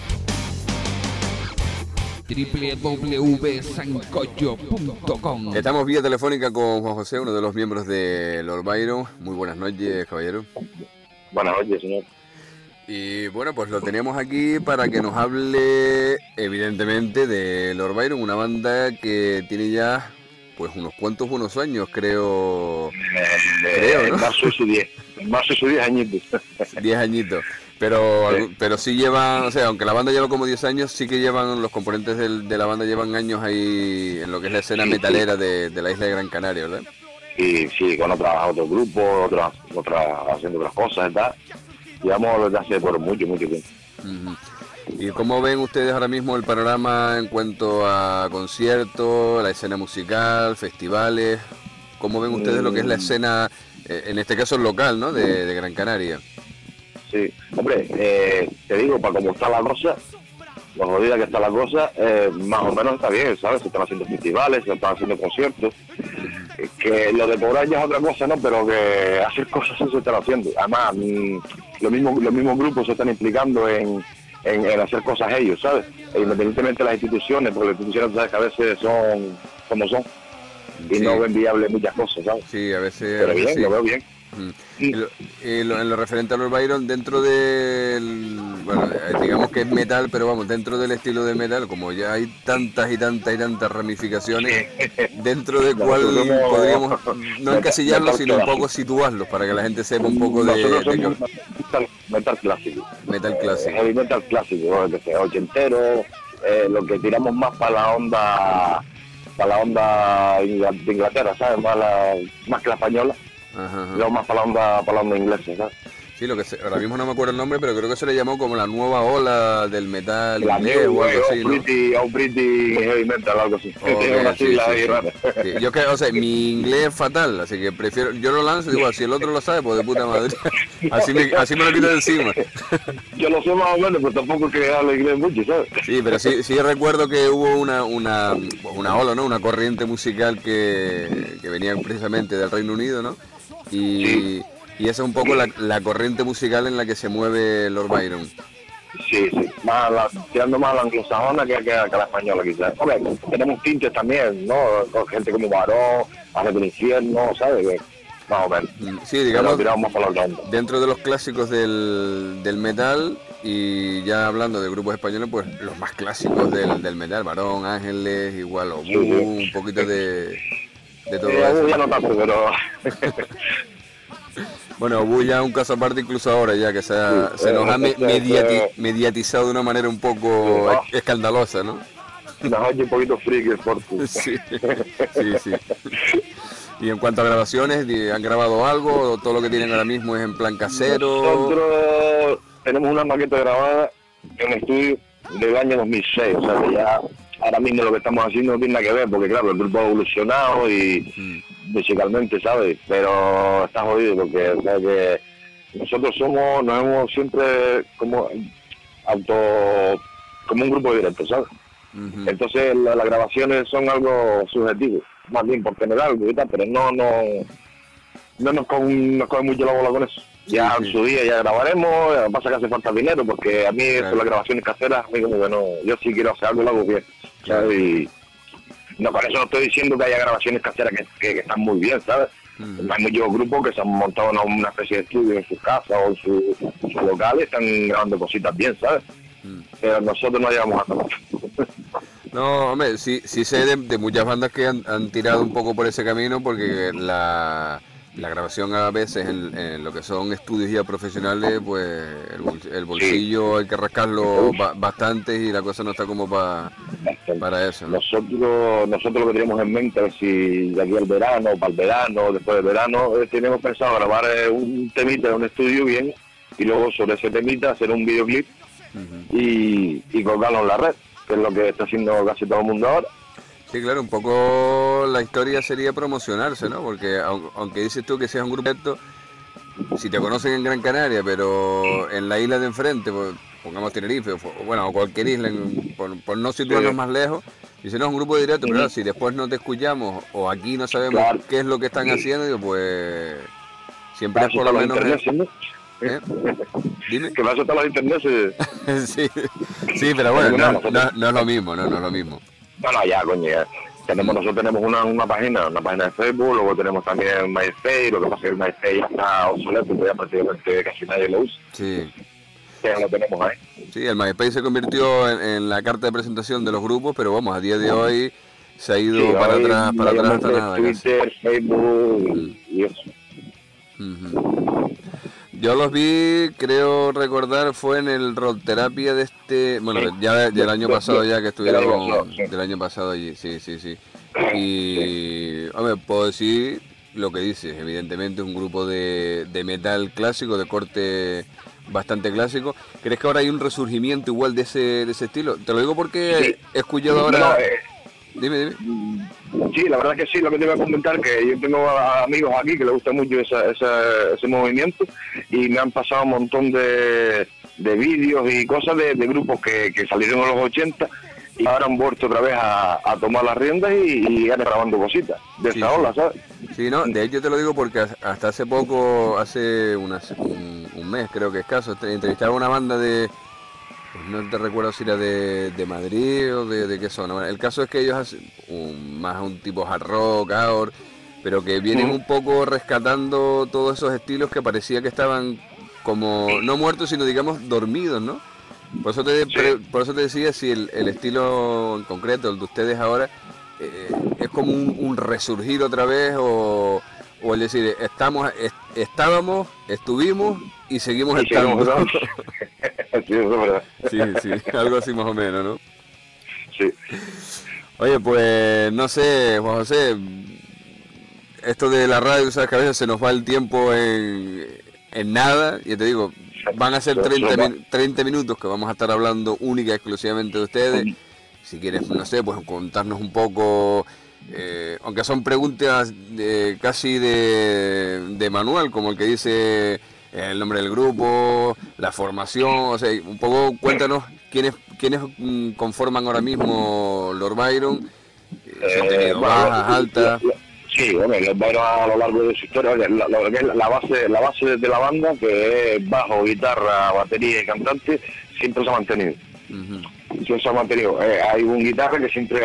www.sancocho.com. Estamos vía telefónica con Juan José, uno de los miembros de Lord Byron. Muy buenas noches, caballero. Buenas noches, señor. Y bueno, pues lo tenemos aquí para que nos hable, evidentemente, de Lord Byron, una banda que tiene ya pues unos cuantos buenos años, creo, ¿no? En marzo de sus 10 añitos. 10 añitos. Pero sí llevan, o sea, aunque la banda lleva como 10 años, sí que llevan, los componentes de la banda llevan años ahí en lo que es la escena metalera de la isla de Gran Canaria, ¿verdad? Sí, con otros grupos, haciendo otras cosas y tal. Llevamos desde hace por mucho tiempo. Uh-huh. ¿Y cómo ven ustedes ahora mismo el panorama en cuanto a conciertos, la escena musical, festivales? ¿Cómo ven ustedes lo que es la escena, en este caso local, ¿no?, de Gran Canaria? Sí, hombre, te digo, para cómo está la cosa, lo jodida que está la cosa, más o menos está bien, ¿sabes? Se están haciendo festivales, se están haciendo conciertos, que lo de cobrar ya es otra cosa, ¿no? Pero que hacer cosas se están haciendo. Además, los mismos grupos se están implicando en hacer cosas ellos, ¿sabes? Independientemente de las instituciones, porque las instituciones, ¿sabes?, que a veces son como son y no ven viable muchas cosas, ¿sabes? Sí, a veces. Pero bien, sí. lo veo bien. En lo referente a Lord Byron, dentro del, bueno, digamos que es metal, pero vamos, dentro del estilo de metal, como ya hay tantas ramificaciones, dentro de cuál podríamos no encasillarlos, sino un poco situarlos para que la gente sepa un poco de metal clásico. Metal clásico. Heavy metal clásico, que sea ochentero, lo que tiramos más para la onda de Inglaterra, ¿sabes? Más que la española. Ajá. Luego más para la onda inglesa, ¿sabes? Sí, ahora mismo no me acuerdo el nombre, pero creo que se le llamó como la nueva ola del metal inglés o algo así, ¿no? Pretty heavy metal, algo así. Sí. Yo que, o sea, mi inglés es fatal, así que prefiero, yo lo lanzo y digo, si el otro lo sabe, pues de puta madre. así me lo quito de encima. Yo lo sé más o menos, pero tampoco es que hable inglés mucho, ¿sabes? Sí, pero sí recuerdo que hubo una ola, ¿no? Una corriente musical que venía precisamente del Reino Unido, ¿no? Y esa es un poco la corriente musical en la que se mueve Lord Byron. Sí, tirando más a la anglosajona que a la española, quizás. Hombre, tenemos tintes también, ¿no? Con gente como Barón, Ángel del Infierno, ¿sabes? Más o menos. Sí, digamos, más para la onda. Dentro de los clásicos del metal, y ya hablando de grupos españoles, pues los más clásicos del metal, Barón, Ángeles, igual Obú, un poquito de todo eso. Ya no tanto, pero... Bueno, Obú ya es un caso aparte, incluso ahora ya que se nos ha mediatizado de una manera un poco escandalosa, ¿no? Nos oye un poquito friki el Fortu. Sí. Y en cuanto a grabaciones, ¿han grabado algo? ¿Todo lo que tienen ahora mismo es en plan casero? Nosotros tenemos una maqueta grabada en un estudio del año 2006, o sea que ya ahora mismo lo que estamos haciendo no tiene nada que ver, porque claro, el grupo ha evolucionado y musicalmente, ¿sabes? Pero está jodido porque, o sea, que nosotros nos hemos siempre como un grupo directo, ¿sabes? Uh-huh. Entonces las grabaciones son algo subjetivo, más bien por tener algo y tal, pero no nos coge mucho la bola con eso. Ya en su día ya grabaremos, pasa que hace falta dinero, porque a mí con las grabaciones caseras, a mí como que no, yo sí quiero hacer algo, lo hago bien, ¿sabes? Y no, con eso no estoy diciendo que haya grabaciones caseras que están muy bien, ¿sabes? Hay muchos grupos que se han montado en una especie de estudio en sus casas o en sus locales, están grabando cositas bien, ¿sabes? Pero nosotros no llegamos hasta mucho. No, hombre, sí sé de muchas bandas que han tirado un poco por ese camino, porque la grabación a veces en lo que son estudios ya profesionales, pues el bolsillo hay que rascarlo bastante y la cosa no está como para eso, ¿no? Nosotros lo que tenemos en mente es si de aquí al verano, para el verano, después del verano, tenemos pensado grabar un temita en un estudio bien y luego sobre ese temita hacer un videoclip y colgarlo en la red, que es lo que está haciendo casi todo el mundo ahora. Sí, claro, un poco la historia sería promocionarse, ¿no? Porque aunque dices tú que seas un grupo, si te conocen en Gran Canaria, pero en la isla de enfrente, pues, pongamos Tenerife, o cualquier isla, por no situarnos más lejos, dicen, no, es un grupo directo, pero si después no te escuchamos o aquí no sabemos qué es lo que están haciendo, pues siempre es por lo menos... Dime. Que me hace todas las internet. sí, pero bueno, no es lo mismo, no es lo mismo. No, ya, coño, ya. Nosotros tenemos una página de Facebook, luego tenemos también MySpace, lo que pasa es que el MySpace ya está obsoleto, pues ya prácticamente casi nadie lo usa. Sí. Ya lo tenemos ahí. Sí, el MySpace se convirtió en la carta de presentación de los grupos, pero vamos, a día de hoy se ha ido para atrás hasta nada. Twitter, Facebook y eso. Yo los vi, creo recordar, fue en el Rock Terapia de ya del año pasado ya que estuvieron, del año pasado allí, sí. Y, hombre, puedo decir lo que dices, evidentemente un grupo de metal clásico, de corte bastante clásico. ¿Crees que ahora hay un resurgimiento igual de ese estilo? Te lo digo porque he escuchado ahora... Dime. Sí, la verdad que sí, lo que te iba a comentar, que yo tengo amigos aquí que les gusta mucho ese movimiento y me han pasado un montón de vídeos y cosas de grupos que salieron en los 80 y ahora han vuelto otra vez a tomar las riendas y han grabando cositas de esa ola, ¿sabes? Sí, no, de hecho te lo digo porque hasta hace poco, hace un mes creo que escaso, entrevistaba a una banda de... No te recuerdo si era de Madrid o de qué zona. Bueno, el caso es que ellos hacen más un tipo hard rock, ahora, pero que vienen un poco rescatando todos esos estilos que parecía que estaban como no muertos, sino digamos dormidos, ¿no? Por eso te decía si el estilo en concreto, el de ustedes ahora, es como un resurgir otra vez o el decir, estábamos, estuvimos y seguimos estando. Sí, eso es verdad. Sí, algo así más o menos, ¿no? Sí. Oye, pues no sé, Juan José, esto de la radio, sabes que a veces se nos va el tiempo en nada, y te digo, van a ser 30 minutos que vamos a estar hablando única y exclusivamente de ustedes. Si quieres, no sé, pues contarnos un poco, aunque son preguntas casi de manual, como el que dice el nombre del grupo, la formación, o sea, un poco cuéntanos quiénes conforman ahora mismo Lord Byron, si han tenido bajas, altas. Sí, bueno, Lord Byron a lo largo de su historia, la base de la banda, que es bajo, guitarra, batería y cantante, siempre se ha mantenido. Siempre se ha mantenido. Hay un guitarra que siempre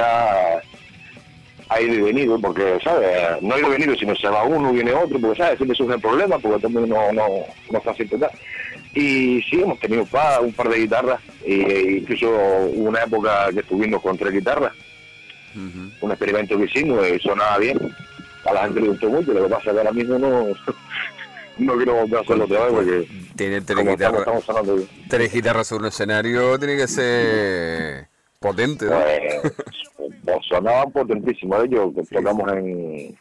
ha ido y venido, porque, ¿sabes? No ha ido y venido, sino se va uno, viene otro, porque, ¿sabes? Siempre surgen problemas, porque también no está siempre tal. Y sí, hemos tenido un par de guitarras, e incluso hubo una época que estuvimos con 3 guitarras, un experimento que hicimos y sonaba bien. A la gente le gustó mucho, lo que pasa es que ahora mismo no quiero volver a hacerlo otra vez, porque tiene 3 guitarras sobre un escenario, tiene que ser potente, ¿no? Pues sonaban potentísimos. Ellos tocamos en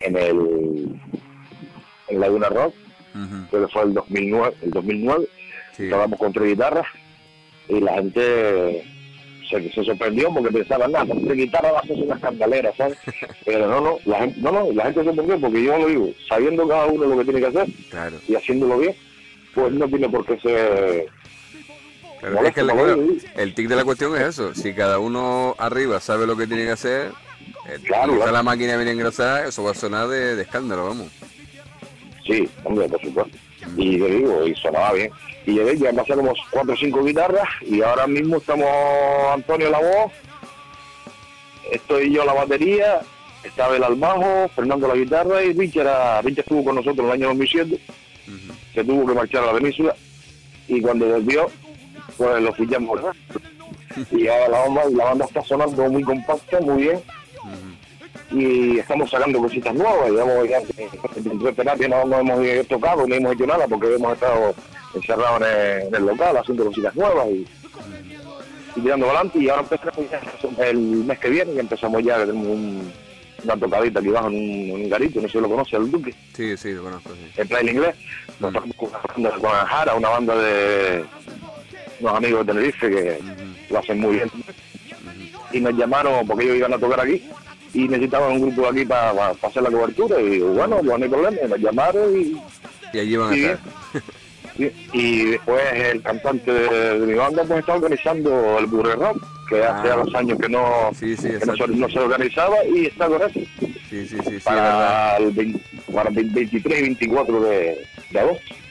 Laguna Rock, que fue el 2009, tocamos con 3 guitarras y la gente se sorprendió porque pensaban, nada, con 3 guitarras vas a hacer una escandalera, ¿sabes? Pero la gente se sorprendió porque yo lo digo, sabiendo cada uno lo que tiene que hacer, claro, y haciéndolo bien, pues no tiene por qué ser... Claro, es que el tic de la cuestión es eso, si cada uno arriba sabe lo que tiene que hacer, claro. La máquina viene engrasada, eso va a sonar de escándalo, vamos. Sí, hombre, por supuesto. Y te digo, y sonaba bien. Y ya pasamos 4 o 5 guitarras y ahora mismo estamos Antonio la voz, estoy yo la batería, está Abel al bajo, Fernando la guitarra y Richard estuvo con nosotros en el año 2007, se tuvo que marchar a la península y cuando volvió, pues lo fichamos. Y ahora la banda está sonando muy compacta, muy bien. Y estamos sacando cositas nuevas, digamos, ya en terapia no hemos tocado, no hemos hecho nada porque hemos estado encerrados en el local haciendo cositas nuevas y tirando adelante. Y ahora empezamos ya el mes que viene y empezamos ya, tenemos una tocadita aquí abajo en un garito, no sé si lo conoce, el Duque. Sí, lo conozco, sí. En Play Inglés, nos tocamos con Jara, una banda de unos amigos de Tenerife que lo hacen muy bien. Y nos llamaron porque ellos iban a tocar aquí y necesitaban un grupo aquí para hacer la cobertura y bueno, no hay problema, nos llamaron y allí van a estar. Y después el cantante de mi banda pues está organizando el Burre Rock, que hace unos años que no se organizaba y está correcto. Sí, para el 23 y 24 de agosto.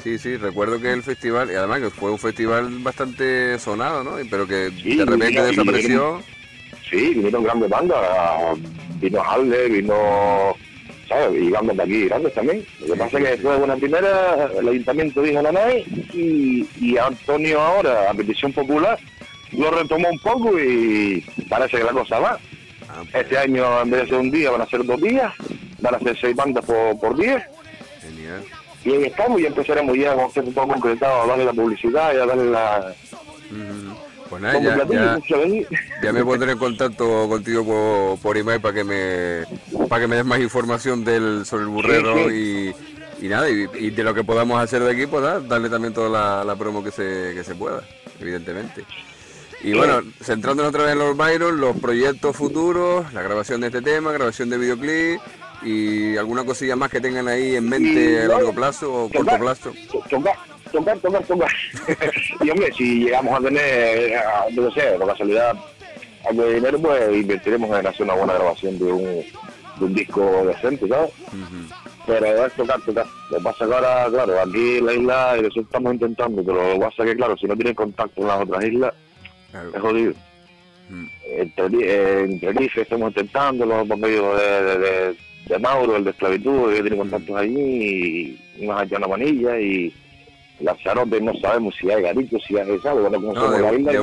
Sí, sí, recuerdo que el festival, y además que fue un festival bastante sonado, ¿no? Pero que Sí, de repente desapareció. Sí, vinieron grandes bandas, vino Harley, vino, ¿sabes? Y bandas de aquí grandes también. Lo que pasa es que después de una primera, el ayuntamiento dijo no y Antonio ahora, a petición popular, lo retomó un poco y parece que la cosa va. Este año, en vez de ser un día, van a ser 2 días, van a ser 6 bandas por día. Genial. Y ahí estamos y empezaremos ya con ser un poco concretado, a darle la publicidad y a darle la... Pues nada, ya me pondré en contacto contigo por email para que me des más información sobre el burrero. Sí. Y nada, y de lo que podamos hacer de aquí, pues darle también toda la promo que se pueda, evidentemente. Y bueno, centrándonos otra vez en los Byron, los proyectos futuros, la grabación de este tema, grabación de videoclip y alguna cosilla más que tengan ahí en mente a largo plazo o corto plazo. Tocar. Y hombre, si llegamos a tener, no sé, por casualidad, algo de dinero, pues invertiremos en hacer una buena grabación de un disco decente, ¿sabes? Pero es tocar. Lo que pasa que ahora, claro, aquí en la isla, y eso estamos intentando, pero lo que pasa es que, claro, si no tienes contacto con las otras islas, es jodido. Entre Tenerife estamos intentándolo por medio de Mauro, el de esclavitud, que tiene contactos allí, y nos ha hecho una manilla, y las charotes no sabemos si hay garitos, si hay, ¿sabes? Bueno, como somos la isla,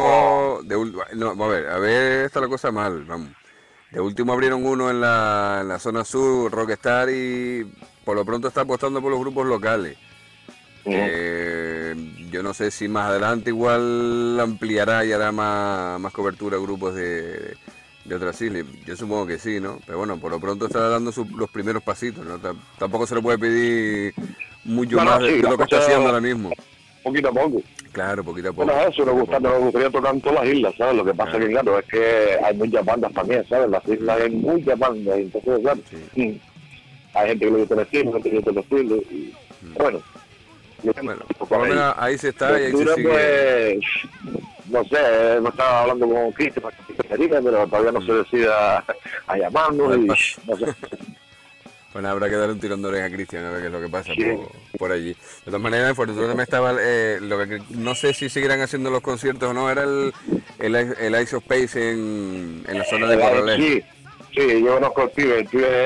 a ver, está la cosa mal, vamos. De último abrieron uno en la zona sur, Rockstar, y por lo pronto está apostando por los grupos locales. Yo no sé si más adelante igual ampliará y hará más cobertura a grupos de otras islas. Yo supongo que sí, ¿no? Pero bueno, por lo pronto está dando los primeros pasitos, ¿no? Tampoco se le puede pedir mucho más de lo que está haciendo ahora mismo. Poquito a poco. Claro, poquito a poco. Bueno, eso nos gustaría tocar en todas las islas, ¿sabes? Lo que pasa que, claro, es que hay muchas bandas también, ¿sabes? Las islas hay muchas bandas, entonces, claro, hay gente que le gusta el estilo, gente que le gusta el estilo, y bueno, por lo menos ahí se está y ahí se sigue. Pues, no sé, no estaba hablando con Cristian para que pero todavía no se decida a llamarnos y no sé. Bueno, habrá que darle un tirón de oreja a Cristian a ver qué es lo que pasa por allí. De todas maneras, por eso también estaba, lo que no sé si seguirán haciendo los conciertos o no, era el Ice of Space en la zona de Corrales. Sí, yo conozco el pibe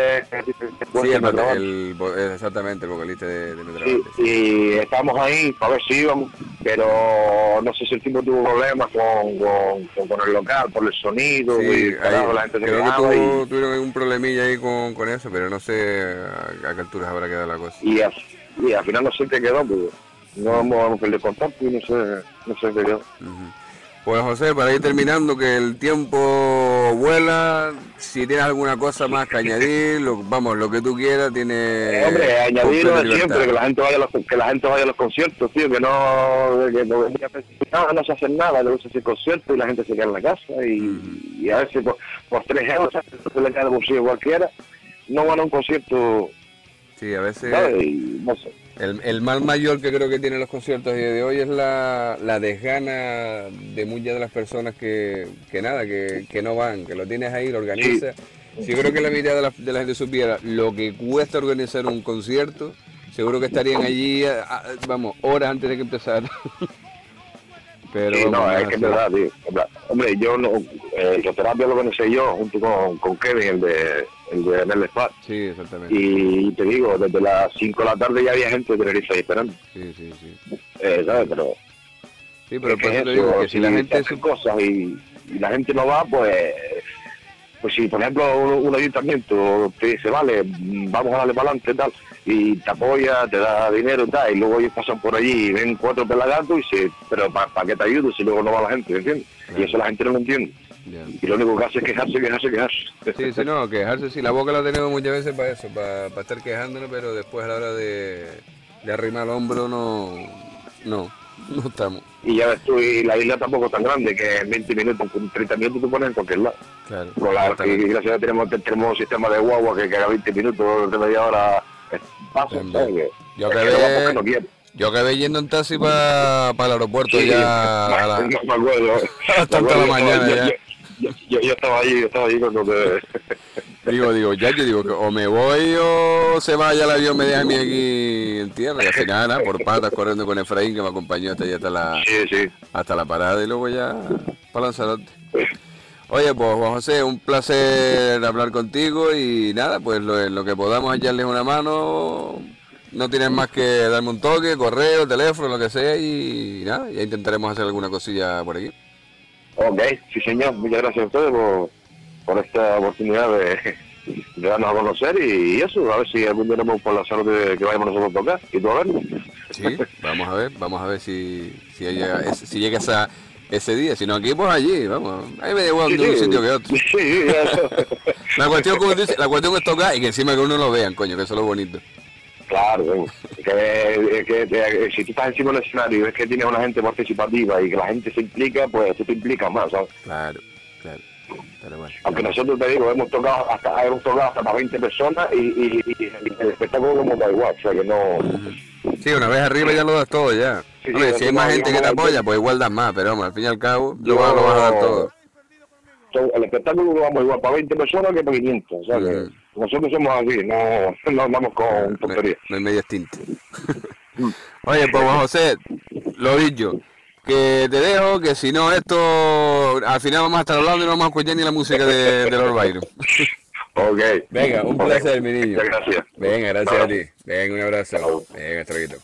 exactamente, el vocalista de Metrobate. Sí, y estábamos ahí para ver si íbamos, pero no sé si el tipo tuvo problemas con el local, por el sonido, y ahí, la gente se creo quedaba que tuvieron un problemilla ahí con eso, pero no sé a qué alturas habrá quedado la cosa. Y al final no sé qué quedó, porque no hemos perdido contacto y no sé qué quedó. Pues José, para ir terminando, que el tiempo vuela, si tienes alguna cosa más que añadir, lo que tú quieras, tienes... hombre, añadirlo siempre, que la gente vaya a los conciertos, tío, que no se hace nada, luego se hace conciertos y la gente se queda en la casa y a veces por 3 euros se le cae el bolsillo cualquiera, no van a un concierto. Sí, a veces... no sé. El mal mayor que creo que tienen los conciertos de hoy es la desgana de muchas de las personas que no van, que lo tienes ahí, lo organizas. Sí. Si yo creo que la mitad de la gente supiera lo que cuesta organizar un concierto, seguro que estarían allí, horas antes de que empezara. Pero sí, no, es que es verdad, tío. Hombre, yo no, Electroterapia lo organizé yo junto con Kevin, el de Nel Spa. Sí, exactamente. Y te digo, desde las 5 de la tarde ya había gente de Tenerife ahí esperando. Sí. ¿Sabes? Pero... Sí, pero por eso te digo, que si la gente hace cosas y la gente no va, pues si por ejemplo un ayuntamiento te dice, vale, vamos a darle para adelante y tal, y te apoya, te da dinero y tal, y luego ellos pasan por allí y ven 4 pelagatos y dicen, pero ¿para qué te ayudo si luego no va la gente? ¿Me entiendes? Claro. Y eso la gente no lo entiende. Yeah. Y lo único que hace es quejarse. Sí, no, quejarse, sí, la boca la tenemos muchas veces para eso, para estar quejándonos, pero después a la hora de arrimar el hombro no estamos. Y ya ves tú, y la isla tampoco es tan grande, que en 20 minutos, en 30 minutos te pones en cualquier lado. Claro. Y gracias a Dios tenemos un sistema de guagua que cada 20 minutos, de media hora, pasa, ¿sabes? Yo acabé yendo en taxi para el aeropuerto ya no me acuerdo. a las tantas de la mañana ya. Yo estaba allí cuando te... Digo, ya yo digo que o me voy o se vaya el avión, me deja a mí aquí en tierra. Y al final, nada, por patas, corriendo con Efraín, que me acompañó hasta la parada y luego ya para Lanzarote. Oye, pues Juan José, un placer hablar contigo y nada, pues lo que podamos echarles una mano, no tienes más que darme un toque, correo, teléfono, lo que sea y nada, ya intentaremos hacer alguna cosilla por aquí. Ok, sí señor, muchas gracias a ustedes por esta oportunidad de darnos a conocer y eso, a ver si algún día nos vemos por la sala que vayamos nosotros a tocar y tú a vernos. Sí, vamos a ver si llega ese día, si no aquí pues allí, vamos, ahí me da igual de un sitio que otro. Sí, eso. La cuestión, como dice, la cuestión es tocar y que encima que uno lo vean, coño, que eso es lo bonito. Claro, que si tú estás encima del escenario y ves que tienes una gente participativa y que la gente se implica, pues tú te implicas más, ¿sabes? Claro. Pero bueno, aunque nosotros, te digo, hemos tocado hasta para 20 personas y el espectáculo como da igual, o sea que no... Sí, una vez arriba ya lo das todo ya. Sí, hombre, si hay más gente que te apoya, pues igual das más, pero vamos, al fin y al cabo lo vas a dar todo. El espectáculo lo vamos igual para 20 personas que para 500, o sea que nosotros somos así, no andamos con tonterías. No hay medias tintas. Oye, pues Juan José, lo dicho, que te dejo, que si no esto, al final vamos a estar hablando y no vamos a escuchar ni la música de Lord Byron. Ok. Venga, un placer, mi niño. Muchas gracias. Venga, gracias a ti. Venga, un abrazo. Venga, hasta luego.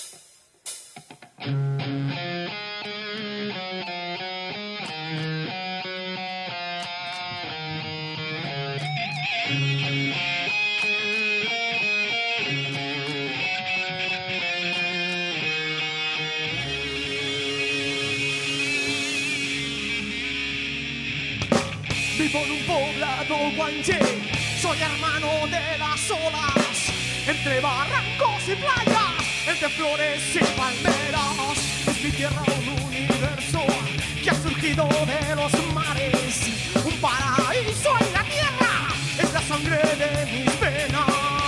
Vivo en un poblado guanche, soy hermano de las olas, entre barrancos y playas, entre flores y palmeras. Es mi tierra un universo que ha surgido de los mares, un paraíso en la tierra, es la sangre de mis venas.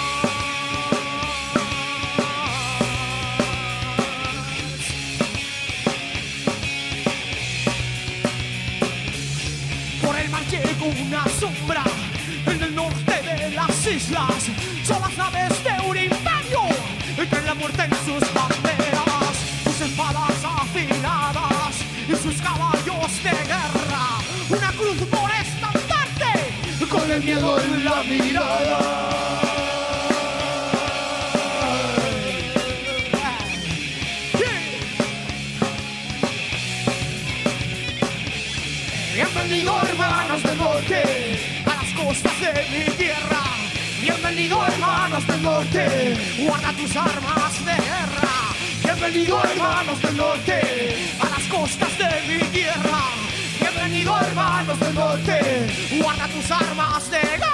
Llegó una sombra en el norte de las islas. Son las naves de un imperio que traen la muerte en sus banderas, sus espadas afiladas y sus caballos de guerra. Una cruz por estandarte con el miedo en la mirada. Bienvenido hermanos del norte a las costas de mi tierra. Bienvenido hermanos del norte, guarda tus armas de guerra. Bienvenido hermanos del norte a las costas de mi tierra. Bienvenido hermanos del norte, guarda tus armas de guerra.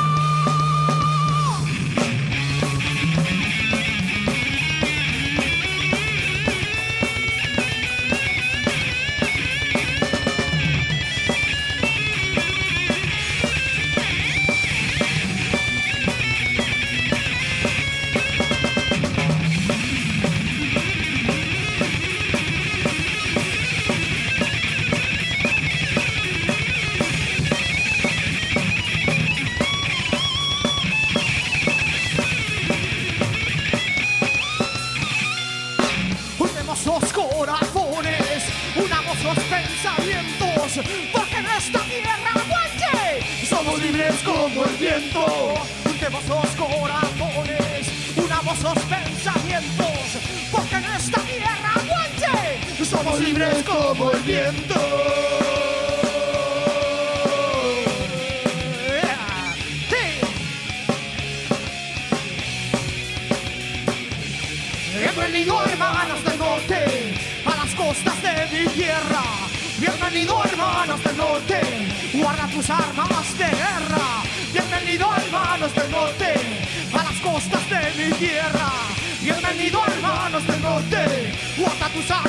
Porque en esta tierra guanche somos libres como el viento. Juntemos los corazones, unamos los pensamientos. Porque en esta tierra guanche somos libres como el viento. Bienvenido hermanos del norte a las costas de mi tierra. Bienvenido hermanos del norte, guarda tus armas de guerra. Bienvenido hermanos del norte a las costas de mi tierra. Bienvenido hermanos del norte, guarda tus armas.